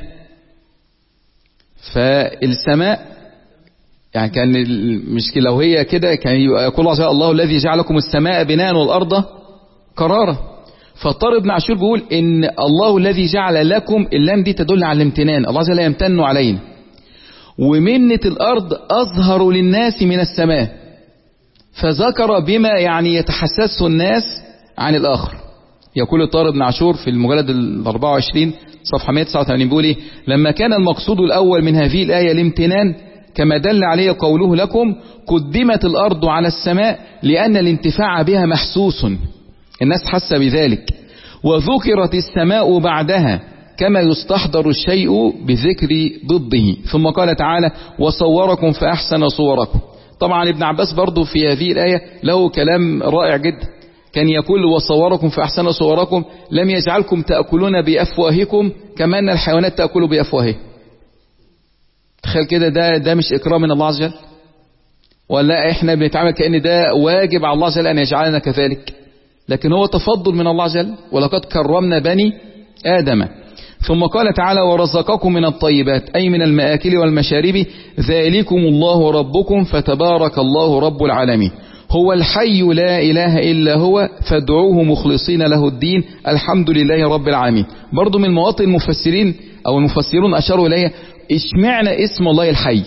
فالسماء يعني كان المشكلة لو هي كده كان يقول الله الله الذي جعل لكم السماء بناء والأرض قرارا. فالطارق بن عاشور بيقول إن الله الذي جعل لكم، اللام دي تدل على الامتنان، الله جل يمتن علينا، ومنة الأرض أظهر للناس من السماء، فذكر بما يعني يتحسسه الناس عن الآخر. يقول الطارق بن عاشور في المجلد الأربعة وعشرين صفحة مئة وتسعة وثمانين بيقول إيه؟ لما كان المقصود الأول من هذه الآية الامتنان كما دل عليه قوله لكم قدمت الأرض على السماء لأن الانتفاع بها محسوس، الناس حس بذلك، وذكرت السماء بعدها كما يستحضر الشيء بذكر ضده. ثم قال تعالى وصوركم فأحسن صوركم. طبعا ابن عباس برضو في هذه الآية له كلام رائع جدا، كان يقول وصوركم فأحسن صوركم لم يجعلكم تأكلون بأفواهكم كما أن الحيوانات تأكل بأفواهها. تخيل كده، ده ده مش إكرام من الله عز وجل؟ ولا احنا بنتعامل كأن ده واجب على الله عز وجل أن يجعلنا كذلك؟ لكن هو تفضل من الله عز وجل، ولقد كرمنا بني آدم. ثم قال تعالى ورزقكم من الطيبات أي من المآكل والمشارب ذلكم الله ربكم فتبارك الله رب العالمين هو الحي لا إله إلا هو فادعوه مخلصين له الدين الحمد لله رب العالمين. برضو من مواطن المفسرين أو المفسرون أشاروا إليه اشمعنى اسم الله الحي؟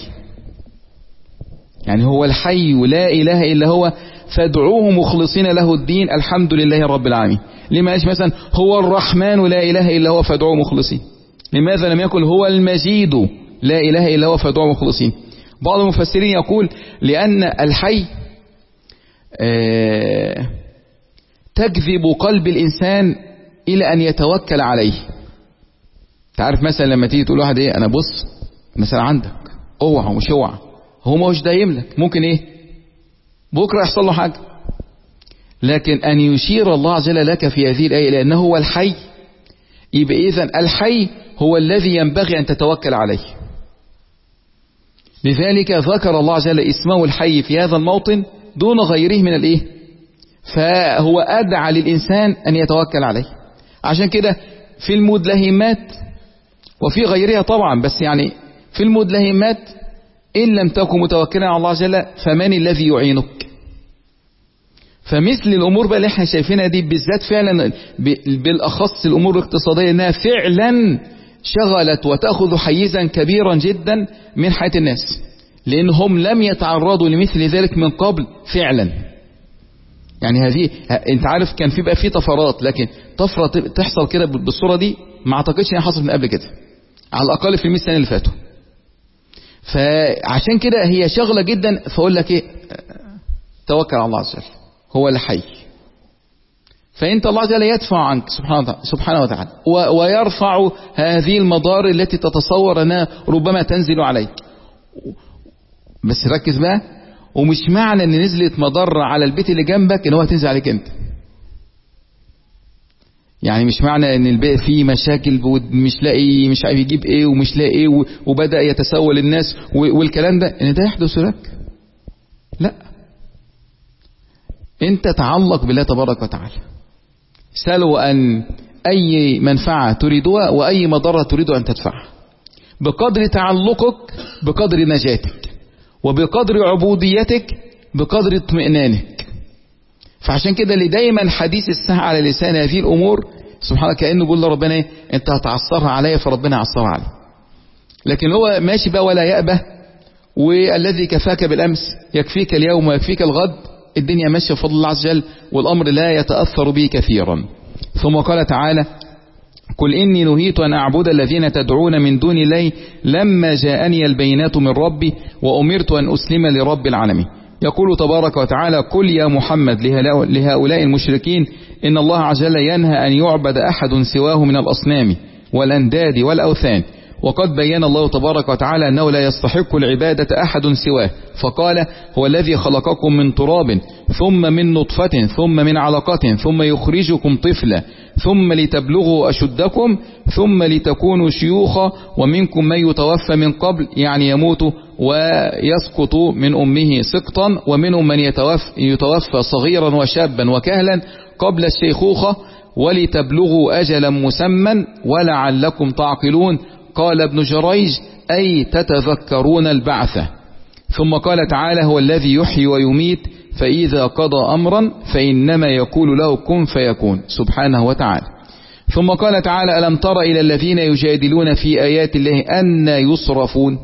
يعني هو الحي لا إله إلا هو فادعوه مخلصين له الدين الحمد لله رب العالمين. لما قالش مثلا هو الرحمن لا إله إلا هو فادعوه مخلصين؟ لماذا لم يقل هو المجيد لا إله إلا هو فادعوه مخلصين؟ بعض المفسرين يقول لأن الحي آه تجذب قلب الإنسان إلى أن يتوكل عليه. تعرف مثلا لما تيجي تقول واحد إيه أنا بص مثلا عندك اوعى ومش اوعى، هو مش دايم لك، ممكن إيه بكرة يحصل له حاجة. لكن أن يشير الله عز وجل لك في هذه الآية لأنه هو الحي، يبقى إذن الحي هو الذي ينبغي أن تتوكل عليه. لذلك ذكر الله عز وجل اسمه الحي في هذا الموطن دون غيره من الإيه؟ فهو أدعى للإنسان أن يتوكل عليه. عشان كده في المدلهمات وفي غيرها طبعا، بس يعني في المدلهمات إن لم تكن متوكلا على الله عز وجل فمن الذي يعينك؟ فمثل الأمور بقى اللي احنا شايفينها دي بالذات فعلا بالأخص الأمور الاقتصادية انها فعلا شغلت وتأخذ حيزا كبيرا جدا من حياة الناس، لأنهم لم يتعرضوا لمثل ذلك من قبل فعلا. يعني هذه انت عارف كان في بقى في طفرات، لكن طفرة تحصل كده بالصورة دي ما اعتقدش انها حصلت من قبل كده، على الأقل في المئة سنة اللي فاتوا. فعشان كده هي شغلة جدا. فأقول لك ايه؟ توكل على الله عز وجل، هو الحي. فانت الله عز وجل يدفع عنك سبحانه وتعالى ويرفع هذه المضار التي تتصور انها ربما تنزل عليك. بس ركز بقى، ومش معنى ان نزلت مضرة على البيت اللي جنبك ان هو هتنزل عليك انت. يعني مش معنى ان البيت فيه مشاكل ومش لاقي مش عارف يجيب ايه ومش لاقي ايه وبدأ يتسول الناس والكلام ده ان ده يحدث لك. لا، انت تعلق بالله تبارك وتعالى، سلوا أن أي منفعة تريدها وأي مضرة تريد أن تدفعها، بقدر تعلقك بقدر نجاتك، وبقدر عبوديتك بقدر اطمئنانك. فعشان كده اللي دايما حديث الساعة على لسان هذه الأمور سبحانه كأنه بيقول لربنا ايه؟ انت هتعصرها عليا فربنا عصرها علي. لكن هو ماشي بقى ولا يأبه، والذي كفاك بالأمس يكفيك اليوم ويكفيك الغد. الدنيا ماشية بفضل الله عز وجل، والأمر لا يتأثر به كثيرا. ثم قال تعالى: قل إني نهيت أن أعبد الذين تدعون من دون الله لما جاءني البينات من ربي وأمرت أن أسلم لرب العالمين. يقول تبارك وتعالى: قل يا محمد لهؤلاء المشركين إن الله عز وجل ينهى أن يعبد أحد سواه من الأصنام والأنداد والأوثان، وقد بين الله تبارك وتعالى أنه لا يستحق العبادة أحد سواه، فقال: هو الذي خلقكم من تراب ثم من نطفة ثم من علقة ثم يخرجكم طفلا ثم لتبلغوا أشدكم ثم لتكونوا شيوخا ومنكم من يتوفى من قبل، يعني يموت ويسقط من أمه سقطا، ومنهم من يتوفى, يتوفى صغيرا وشابا وكهلا قبل الشيخوخة، ولتبلغوا أجلا مسمى ولعلكم تعقلون. قال ابن جريج: أي تتذكرون البعثة. ثم قال تعالى: هو الذي يحيي ويميت فإذا قضى أمرا فإنما يقول له كن فيكون، سبحانه وتعالى. ثم قال تعالى: ألم تر إلى الذين يجادلون في آيات الله أن يصرفون.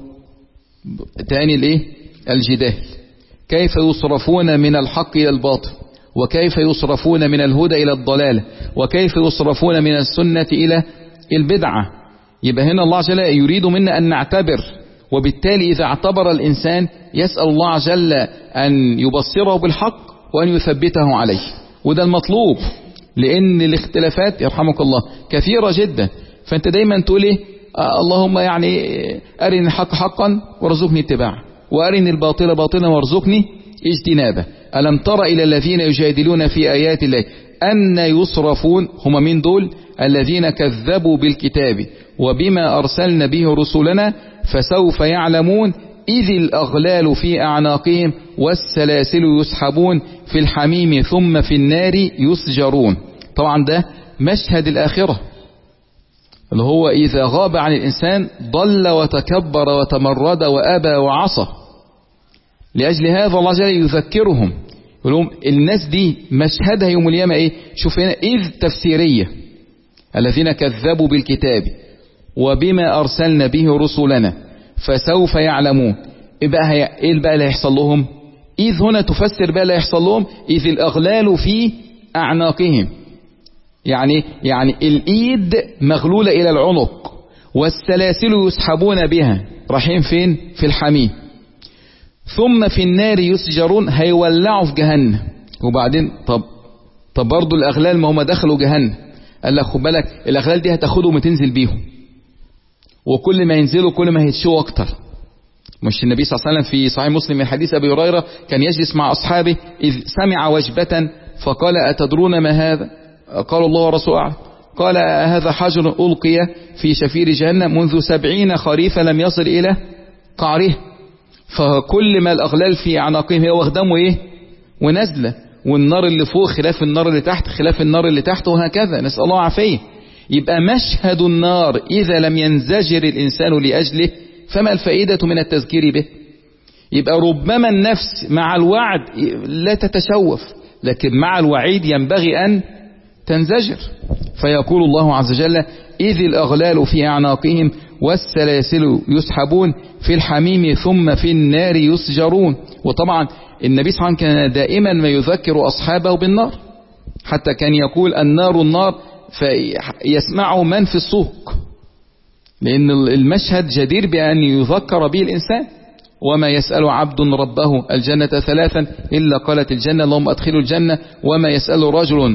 تاني الإيه؟ الجدال. كيف يصرفون من الحق إلى الباطل، وكيف يصرفون من الهدى إلى الضلال، وكيف يصرفون من السنة إلى البدعة. يبقى هنا الله عز وجل يريد منا أن نعتبر، وبالتالي إذا اعتبر الإنسان يسأل الله عز وجل أن يبصره بالحق وأن يثبته عليه، وده المطلوب، لأن الاختلافات يرحمك الله كثيرة جدا. فأنت دايما تقول إيه؟ آه اللهم يعني أرني الحق حقا وارزقني اتباعه، وأرني الباطل باطلا وارزقني اجتنابه. ألم تر إلى الذين يجادلون في آيات الله أن يصرفون. هم من دول؟ الذين كذبوا بالكتاب وبما أرسلنا به رسلنا فسوف يعلمون إذ الأغلال في أعناقهم والسلاسل يسحبون في الحميم ثم في النار يسجرون. طبعا ده مشهد الآخرة اللي هو إذا غاب عن الإنسان ضل وتكبر وتمرد وأبى وعصى. لأجل هذا الله عز وجل يذكرهم، يقول لهم الناس دي مشهدها يوم القيامة إيه؟ شوف هنا إذ تفسيرية: الذين كذبوا بالكتاب وبما أرسلنا به رسلنا فسوف يعلمون. إيه بقى, هي... إيه بقى اللي هيحصل لهم؟ إذ هنا تفسر بقى اللي هيحصل لهم: إذ الأغلال في أعناقهم، يعني يعني الإيد مغلولة إلى العنق، والسلاسل يسحبون بها، رايحين فين؟ في الحميم. ثم في النار يسجرون، هيولعوا في جهنم. وبعدين طب طب برضه الأغلال ما هم دخلوا جهنم، قال لك خد بالك الأغلال دي هتاخدهم وتنزل بيهم، وكل ما ينزلوا كل ما هيتشوا أكتر. مش النبي صلى الله عليه وسلم في صحيح مسلم من حديث أبي هريرة كان يجلس مع أصحابه إذ سمع وجبة فقال أتدرون ما هذا؟ قالوا الله ورسوله أعلم. قال هذا حجر ألقي في شفير جهنم منذ سبعين خريفا لم يصل إلى قعره. فكل ما الأغلال في أعناقهم هي واخدمه إيه ونزله، والنار اللي فوق خلاف النار اللي تحت خلاف النار اللي تحت، وهكذا نسأل الله عافية. يبقى مشهد النار إذا لم ينزجر الإنسان لأجله فما الفائدة من التذكير به؟ يبقى ربما النفس مع الوعد لا تتشوف، لكن مع الوعيد ينبغي أن تنزجر. فيقول الله عز وجل إذ الأغلال في أعناقهم والسلاسل يسحبون في الحميم ثم في النار يسجرون. وطبعا النبي صلى الله عليه وسلم كان دائما ما يذكر أصحابه بالنار، حتى كان يقول النار النار فيسمعه من في السوق، لأن المشهد جدير بأن يذكر به الإنسان. وما يسأل عبد ربه الجنة ثلاثا إلا قالت الجنة اللهم أدخلوا الجنة، وما يسأل رجل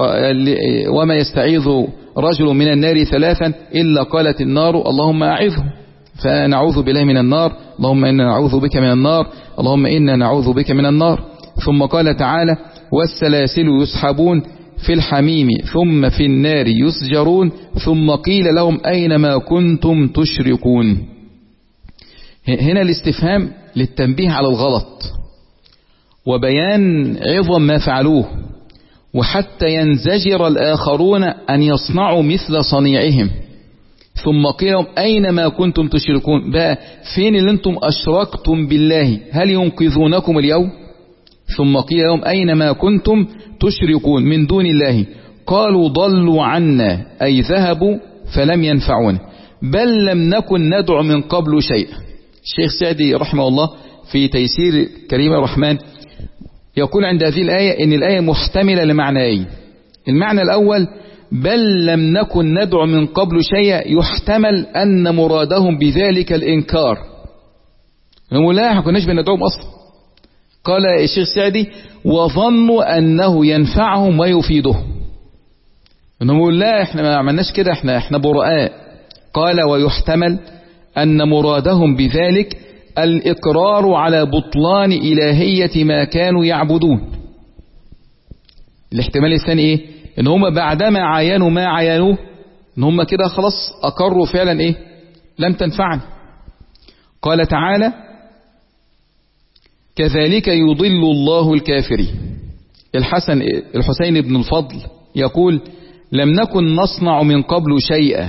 وما يستعيذ رجل من النار ثلاثا إلا قالت النار اللهم أعذه. فنعوذ بالله من النار، اللهم إنا نعوذ بك من النار، اللهم إنا نعوذ بك من النار. ثم قال تعالى والسلاسل يسحبون في الحميم ثم في النار يسجرون ثم قيل لهم أين ما كنتم تشركون. هنا الاستفهام للتنبيه على الغلط وبيان عظم ما فعلوه، وحتى ينزجر الآخرون أن يصنعوا مثل صنيعهم. ثم قيل لهم أين ما كنتم تشركون، بقى فين اللي انتم أشركتم بالله هل ينقذونكم اليوم؟ ثم قيل لهم أين ما كنتم تشركون من دون الله قالوا ضلوا عنا أي ذهبوا فلم ينفعون بل لم نكن ندعو من قبل شيئا. الشيخ سعدي رحمه الله في تيسير كريم الرحمن يقول عند هذه الآية إن الآية محتملة لمعنيين. المعنى الأول بل لم نكن ندعو من قبل شيئا، يحتمل أن مرادهم بذلك الإنكار، نقول لا احنا كناش بندعوهم أصلا. قال الشيخ سعدي وظنوا أنه ينفعهم ويفيدهم، نقول لا احنا ما عملناش كده، احنا احنا براء. قال ويحتمل أن مرادهم بذلك الإقرار على بطلان إلهية ما كانوا يعبدون. الاحتمال الثاني إيه؟ إن هم بعدما عاينوا ما عاينوه إن هم كده خلاص أقروا فعلا إيه؟ لم تنفعنا. قال تعالى كذلك يضل الله الكافرين. الحسن الحسين بن الفضل يقول لم نكن نصنع من قبل شيئا،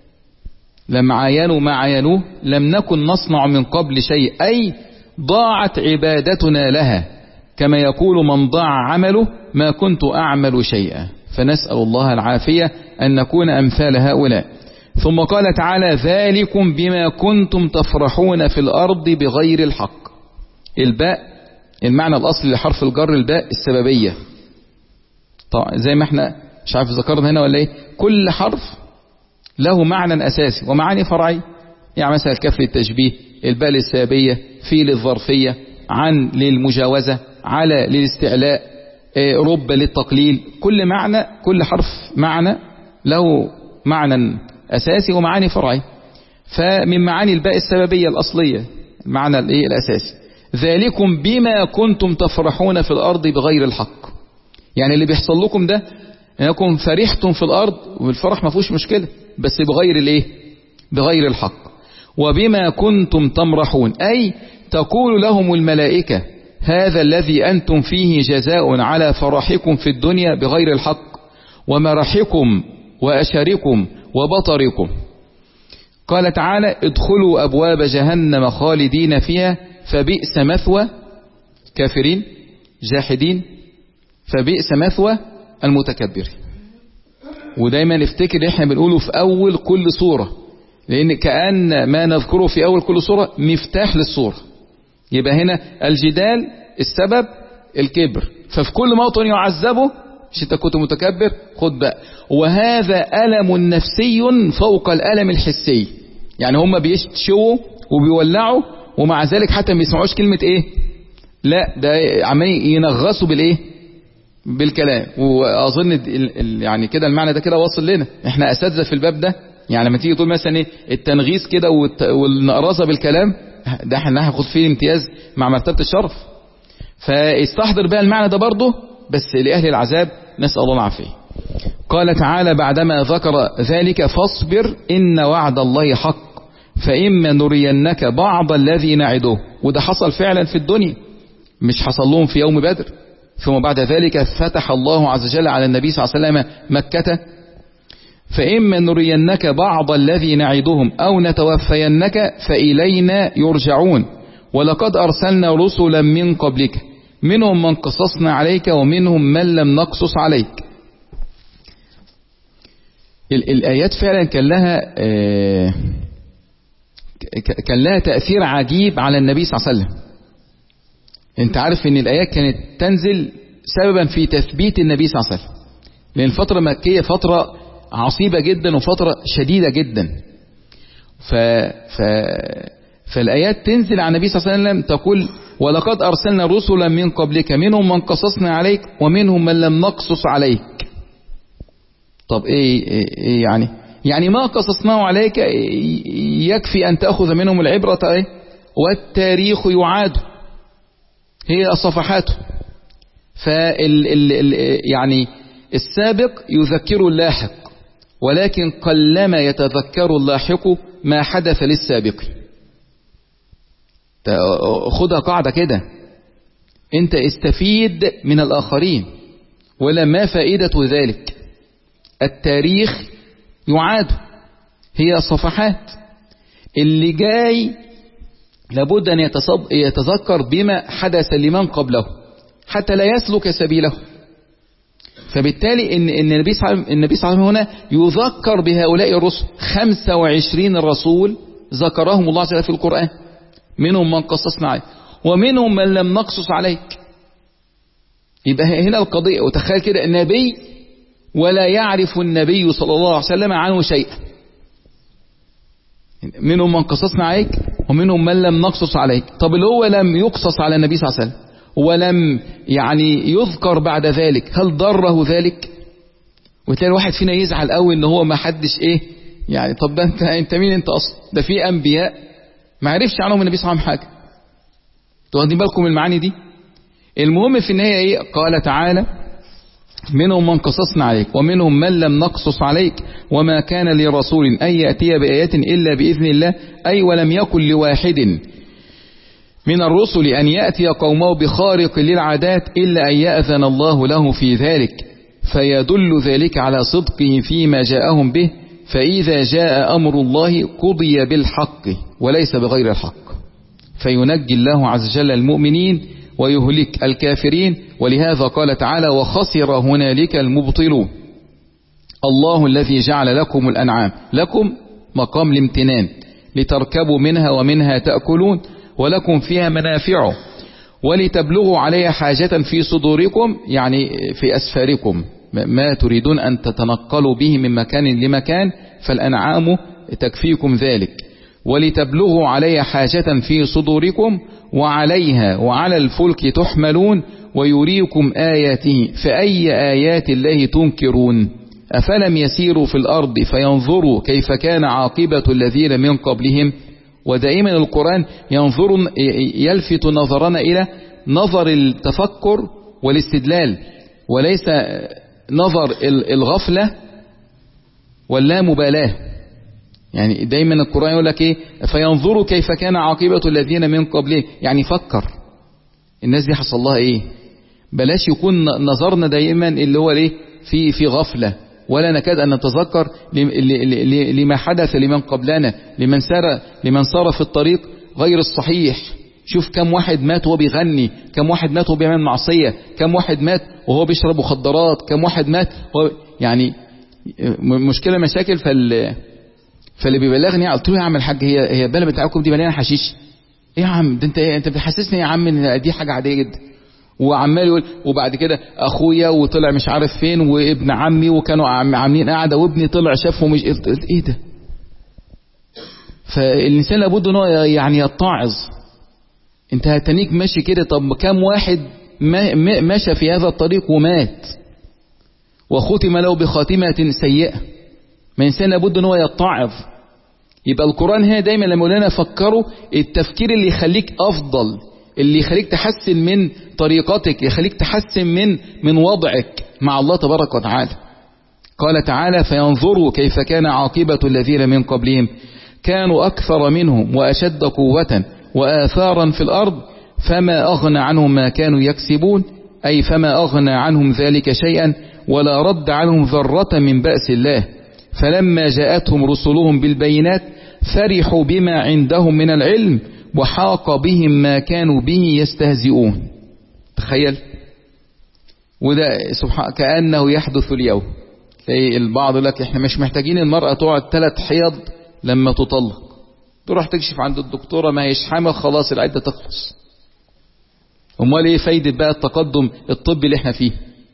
لما عاينوا ما عاينوه لم نكن نصنع من قبل شيء، أي ضاعت عبادتنا لها، كما يقول من ضاع عمله ما كنت أعمل شيئا. فنسأل الله العافية أن نكون أمثال هؤلاء. ثم قال تعالى ذلكم بما كنتم تفرحون في الأرض بغير الحق. الباء المعنى الأصلي لحرف الجر الباء السببية. طبعا زي ما احنا مش عارف ذكرنا هنا ولا ايه، كل حرف له معنى أساسي ومعاني فرعية. يعني مثلا كف للتشبيه، الباء للسببية، في للظرفية، عن للمجاوزة، على للاستعلاء، رب للتقليل. كل معنى كل حرف معنى له معنى أساسي ومعاني فرعية. فمن معاني الباء السببية الأصلية المعنى الايه الأساسي ذلكم بما كنتم تفرحون في الأرض بغير الحق. يعني اللي بيحصل لكم ده انكم فرحتم في الأرض، والفرح ما فيهوش مشكلة، بس بغير الايه بغير الحق. وبما كنتم تمرحون أي تقول لهم الملائكة هذا الذي أنتم فيه جزاء على فرحكم في الدنيا بغير الحق ومرحكم وأشركم وبطركم. قال تعالى ادخلوا أبواب جهنم خالدين فيها فبئس مثوى كافرين جاحدين، فبئس مثوى المتكبرين. ودايما افتكر احنا بنقوله في أول كل سورة، لأن كأن ما نذكره في أول كل سورة مفتاح للسورة. يبقى هنا الجدال السبب الكبر، ففي كل موطن يعذبه مش انت كنت متكبر خد بقى. وهذا ألم نفسي فوق الألم الحسي، يعني هم بيشتشوا وبيولعوا ومع ذلك حتى ما بيسمعوش كلمة ايه، لا ده عمالين ينغصوا بالايه بالكلام. واظن يعني كده المعنى ده كده واصل لنا، احنا اساتذه في الباب ده. يعني لما تيجي تقول مثلا ايه التنغيص كده والنقرصه بالكلام، ده احنا هناخد فيه امتياز مع مرتبه الشرف. فاستحضر بقى المعنى ده برضه بس لأهل العذاب نسأل الله العافية. قال تعالى بعدما ذكر ذلك فاصبر إن وعد الله حق فإما نرينك بعض الذي نعده. وده حصل فعلا في الدنيا، مش حصل لهم في يوم بدر. ثم بعد ذلك فتح الله عز وجل على النبي صلى الله عليه وسلم مكة. فإما نرينك بعض الذي نعدهم أو نتوفينك فإلينا يرجعون ولقد أرسلنا رسلا من قبلك منهم من قصصنا عليك ومنهم من لم نقصص عليك. الآيات فعلا كان لها كان لها تأثير عجيب على النبي صلى الله عليه وسلم. انت عارف ان الآيات كانت تنزل سببا في تثبيت النبي صلى الله عليه وسلم، لأن الفترة المكية فترة عصيبة جدا وفترة شديدة جدا. ف... ف... فالآيات تنزل على النبي صلى الله عليه وسلم تقول ولقد أرسلنا رسلا من قبلك منهم من قصصنا عليك ومنهم من لم نقصص عليك. طب ايه, إيه يعني يعني ما قصصناه عليك يكفي أن تأخذ منهم العبرة ايه؟ والتاريخ يعاد، هي صفحاته. فال ال ال يعني السابق يذكر اللاحق، ولكن قلما يتذكر اللاحق ما حدث للسابق. خدها قاعدة كده، انت استفيد من الآخرين ولا ما فائدة ذلك. التاريخ يعاد، هي صفحات. اللي جاي لابد أن يتذكر بما حدث لمن قبله حتى لا يسلك سبيله. فبالتالي إن النبي صلى الله عليه وسلم هنا يذكر بهؤلاء الرسل، خمسة وعشرين رسول ذكرهم الله تعالى في القرآن، منهم من قصصنا عليك ومنهم من لم نقصص عليك. يبقى هنا القضية. وتخيل كده النبي ولا يعرف النبي صلى الله عليه وسلم عنه شيئا، منهم من قصصنا عليك ومنهم من لم نقصص عليك. طب اللي هو لم يقصص على النبي صلى الله عليه وسلم ولم يعني يذكر بعد ذلك، هل ضره ذلك؟ وتلاقي الواحد فينا يزعل قوي ان هو ما حدش ايه يعني. طب ده انت انت مين انت اصلا؟ ده في انبياء ما عرفش عنهم النبي صلى الله عليه وسلم حاجه. واخدين بالكم المعاني دي؟ المهم في النهايه ايه؟ قال تعالى منهم من قصصنا عليك ومنهم من لم نقصص عليك وما كان لرسول أن يأتي بآيات إلا بإذن الله، أي ولم يكن لواحد من الرسل أن يأتي قومه بخارق للعادات إلا أن يأذن الله له في ذلك، فيدل ذلك على صدقه فيما جاءهم به. فإذا جاء أمر الله قضي بالحق وليس بغير الحق، فينجي الله عز وجل المؤمنين ويهلك الكافرين. ولهذا قال تعالى وخسر هنالك المبطلون. الله الذي جعل لكم الأنعام، لكم مقام الامتنان، لتركبوا منها ومنها تأكلون ولكم فيها منافع ولتبلغوا عليها حاجة في صدوركم، يعني في أسفاركم، ما تريدون أن تتنقلوا به من مكان لمكان فالأنعام تكفيكم ذلك. ولتبلغوا عليها حاجة في صدوركم وعليها وعلى الفلك تحملون ويريكم آياته فأي آيات الله تنكرون أفلم يسيروا في الأرض فينظروا كيف كان عاقبة الذين من قبلهم. ودائما القرآن ينظر يلفت نظرنا إلى نظر التفكر والاستدلال، وليس نظر الغفلة واللامبالاة. يعني دايما القرآن يقول لك ايه فينظروا كيف كان عاقبة الذين من قبله، يعني فكر الناس دي حصل لها ايه. بلاش يكون نظرنا دايما اللي هو ايه في في غفلة، ولا نكاد ان نتذكر لما حدث لمن قبلنا، لمن سار لمن سار في الطريق غير الصحيح. شوف كم واحد مات وهو بيغني، كم واحد مات وهو بيعمل معصية، كم واحد مات وهو بيشرب مخدرات، كم واحد مات وهو يعني مشكلة مشاكل. فال فاللي بيبلغني قلت له يا عم الحاج هي هي البلد بتاعكم دي مليانه حشيش؟ ايه يا عم ده انت ايه انت بتحسسني يا عم ان دي حاجه عاديه جدا. وعمال يقول وبعد كده اخويا وطلع مش عارف فين وابن عمي وكانوا عاملين قاعده وابني طلع شافه مش ايه ده. فالانسان لابد انه يعني يتعظ. انت هتنيك ماشي كده، طب كم واحد مشى في هذا الطريق ومات وختم له بخاتمه سيئه. ما الانسان لابد انه يتعظ. يبقى القرآن هنا دايما لما يقول لنا فكروا، التفكير اللي يخليك أفضل اللي يخليك تحسن من طريقتك، يخليك تحسن من من وضعك مع الله تبارك وتعالى. قال تعالى فينظروا كيف كان عاقبة الذين من قبلهم كانوا أكثر منهم وأشد قوة وآثارا في الأرض فما أغنى عنهم ما كانوا يكسبون، أي فما أغنى عنهم ذلك شيئا ولا رد عنهم ذرة من بأس الله. فلما جاءتهم رسلهم بالبينات فرحوا بما عندهم من العلم وحاق بهم ما كانوا به يستهزئون. تخيل، وده سبحان كأنه يحدث اليوم. تلاقي البعض لك احنا مش محتاجين المرأة تقعد ثلاث حيض لما تطلق، تروح تكشف عند الدكتورة ما هيش حامل خلاص العدة تخلص. امال ايه فايدة بقى التقدم الطبي اللي احنا فيه؟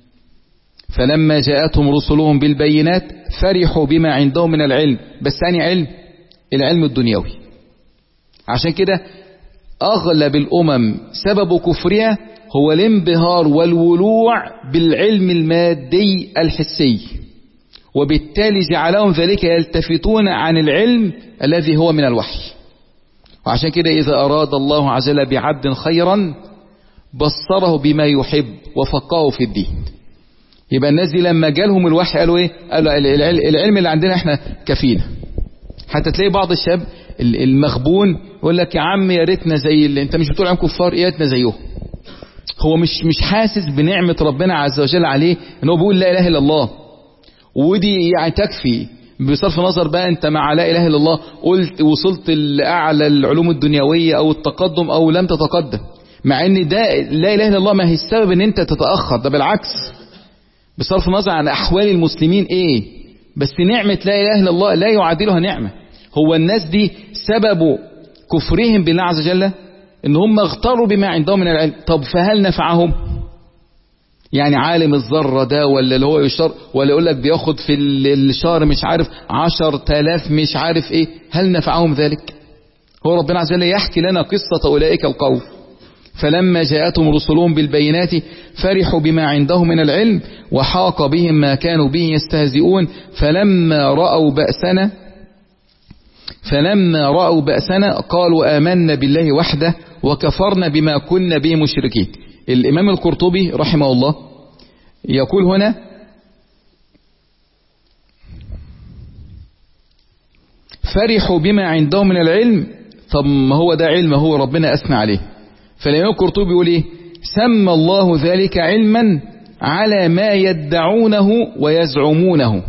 فلما جاءتهم رسلهم بالبينات فرحوا بما عندهم من العلم، بس ثاني علم العلم الدنيوي. عشان كده اغلب الامم سبب كفرها هو الانبهار والولوع بالعلم المادي الحسي، وبالتالي جعلهم ذلك يلتفتون عن العلم الذي هو من الوحي. وعشان كده إذا أراد الله عز وجل بعبد خيرا بصره بما يحب وفقهه في الدين. يبقى الناس دي لما جالهم الوحي قالوا ايه؟ قالوا العلم اللي عندنا احنا كفينا. حتى تلاقي بعض الشباب المخبون يقول لك يا عم يا ريتنا زي اللي انت مش بتقول عن كفار، يا ريتنا زيهم. هو مش مش حاسس بنعمة ربنا عز وجل عليه ان هو بيقول لا اله الا الله، ودي يعني تكفي. بصرف النظر بقى انت مع لا اله الا الله قلت وصلت لاعلى العلوم الدنيويه او التقدم او لم تتقدم، مع ان ده لا اله الا الله ما هي السبب ان انت تتاخر، ده بالعكس. بصرف النظر عن احوال المسلمين ايه، بس نعمه لا اله الا الله لا يعادلها نعمه. هو الناس دي سبب كفرهم بالله عز وجل ان هم اغتروا بما عندهم من العلم. طب فهل نفعهم؟ يعني عالم الذرة ده ولا اللي هو يشتر ولا يقول لك بياخد في الشهر مش عارف عشر تلاف مش عارف ايه، هل نفعهم ذلك؟ هو ربنا عز وجل يحكي لنا قصة أولئك القوم. فلما جاءتهم رسلهم بالبينات فرحوا بما عندهم من العلم وحاق بهم ما كانوا به يستهزئون. فلما رأوا بأسنا فلما رأوا بأسنا قالوا آمنا بالله وحده وكفرنا بما كنا به مشركين. الإمام القرطبي رحمه الله يقول هنا فرحوا بما عندهم من العلم. طب ما هو ده علم هو ربنا أثنى عليه. فالإمام القرطبي يقول إيه؟ سمى الله ذلك علما على ما يدعونه ويزعمونه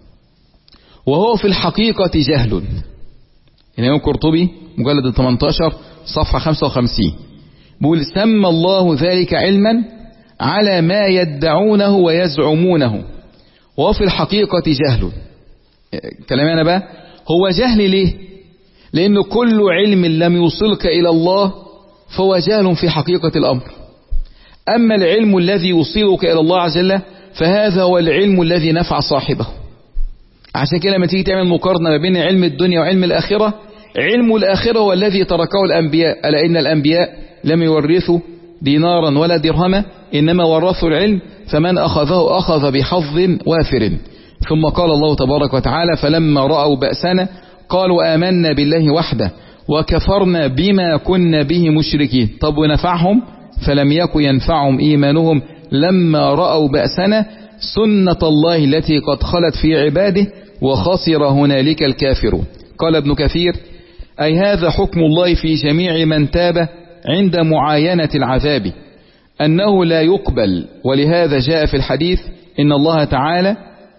وهو في الحقيقة جهل. الإمام القرطبي مجلد ثمانية عشر صفحة خمسة وخمسين بيقول سمى الله ذلك علما على ما يدعونه ويزعمونه وهو في الحقيقة جهل. كلامي أنا بقى هو جهل ليه؟ لأنه كل علم لم يوصلك إلى الله فهو جهل في حقيقة الأمر. أما العلم الذي يوصلك إلى الله عز وجل فهذا هو العلم الذي نفع صاحبه. عشان كده لما تيجي تعمل مقارنة ما بين علم الدنيا وعلم الآخرة، علم الآخرة هو الذي تركه الأنبياء. ألا إن الأنبياء لم يورثوا دينارا ولا درهما إنما ورثوا العلم فمن أخذه أخذ بحظ وافر. ثم قال الله تبارك وتعالى فلما رأوا بأسنا قالوا آمنا بالله وحده وكفرنا بما كنا به مشركين. طب ونفعهم؟ فلم يكن ينفعهم إيمانهم لما رأوا بأسنا سنة الله التي قد خلت في عباده وخسر هنالك الكافرون. قال ابن كثير أي هذا حكم الله في جميع من تاب عند معاينة العذاب أنه لا يقبل. ولهذا جاء في الحديث إن الله تعالى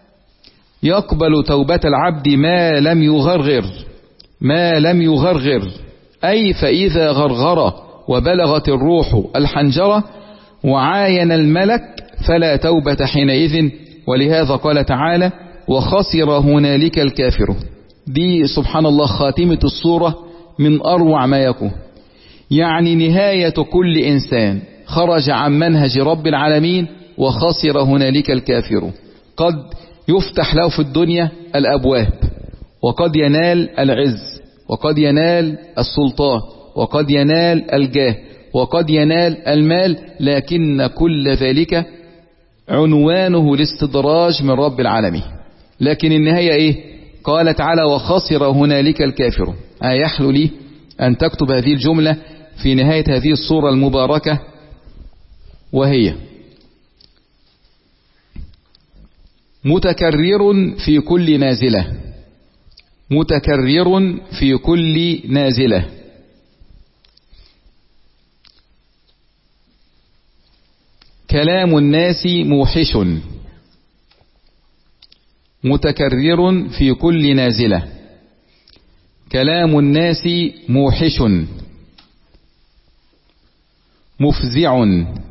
يقبل توبة العبد ما لم يغرغر ما لم يغرغر أي فإذا غرغر وبلغت الروح الحنجرة وعاين الملك فلا توبة حينئذ. ولهذا قال تعالى وخسر هنالك الكافرون. دي سبحان الله خاتمة الصورة من أروع ما يكون، يعني نهاية كل إنسان خرج عن منهج رب العالمين وخسر هنالك الكافرون. قد يفتح له في الدنيا الأبواب وقد ينال العز وقد ينال السلطان وقد ينال الجاه وقد ينال المال، لكن كل ذلك عنوانه الاستدراج من رب العالمين. لكن النهاية ايه؟ قال تعالى وخسر هنالك الكافرون. أيحلو لي أن تكتب هذه الجملة في نهاية هذه الصورة المباركة، وهي متكرر في كل نازلة، متكرر في كل نازلة. كلام الناس موحش، متكرر في كل نازلة. كلام الناس موحش، مفزع،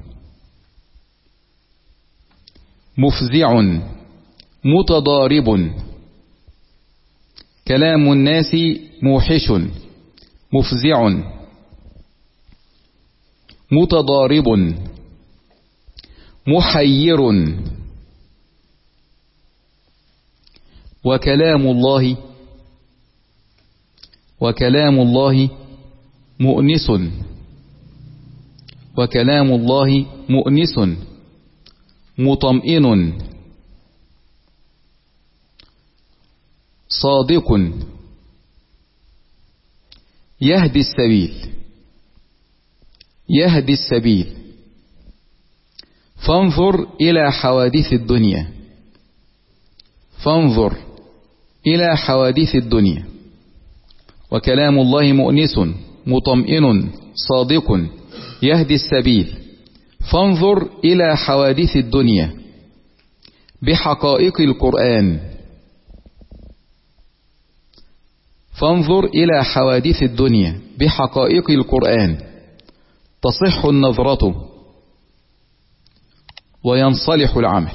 مفزع، متضارب. كلام الناس موحش، مفزع، متضارب، محير. وكلام الله وكلام الله مؤنس، وكلام الله مؤنس، مطمئن، صادق، يهدي السبيل، يهدي السبيل. فانظر إلى حوادث الدنيا، فانظر إلى حوادث الدنيا. وكلام الله مؤنس، مطمئن، صادق، يهدي السبيل. فانظر إلى حوادث الدنيا بحقائق القرآن، فانظر إلى حوادث الدنيا بحقائق القرآن، تصح النظرة وينصلح العمل.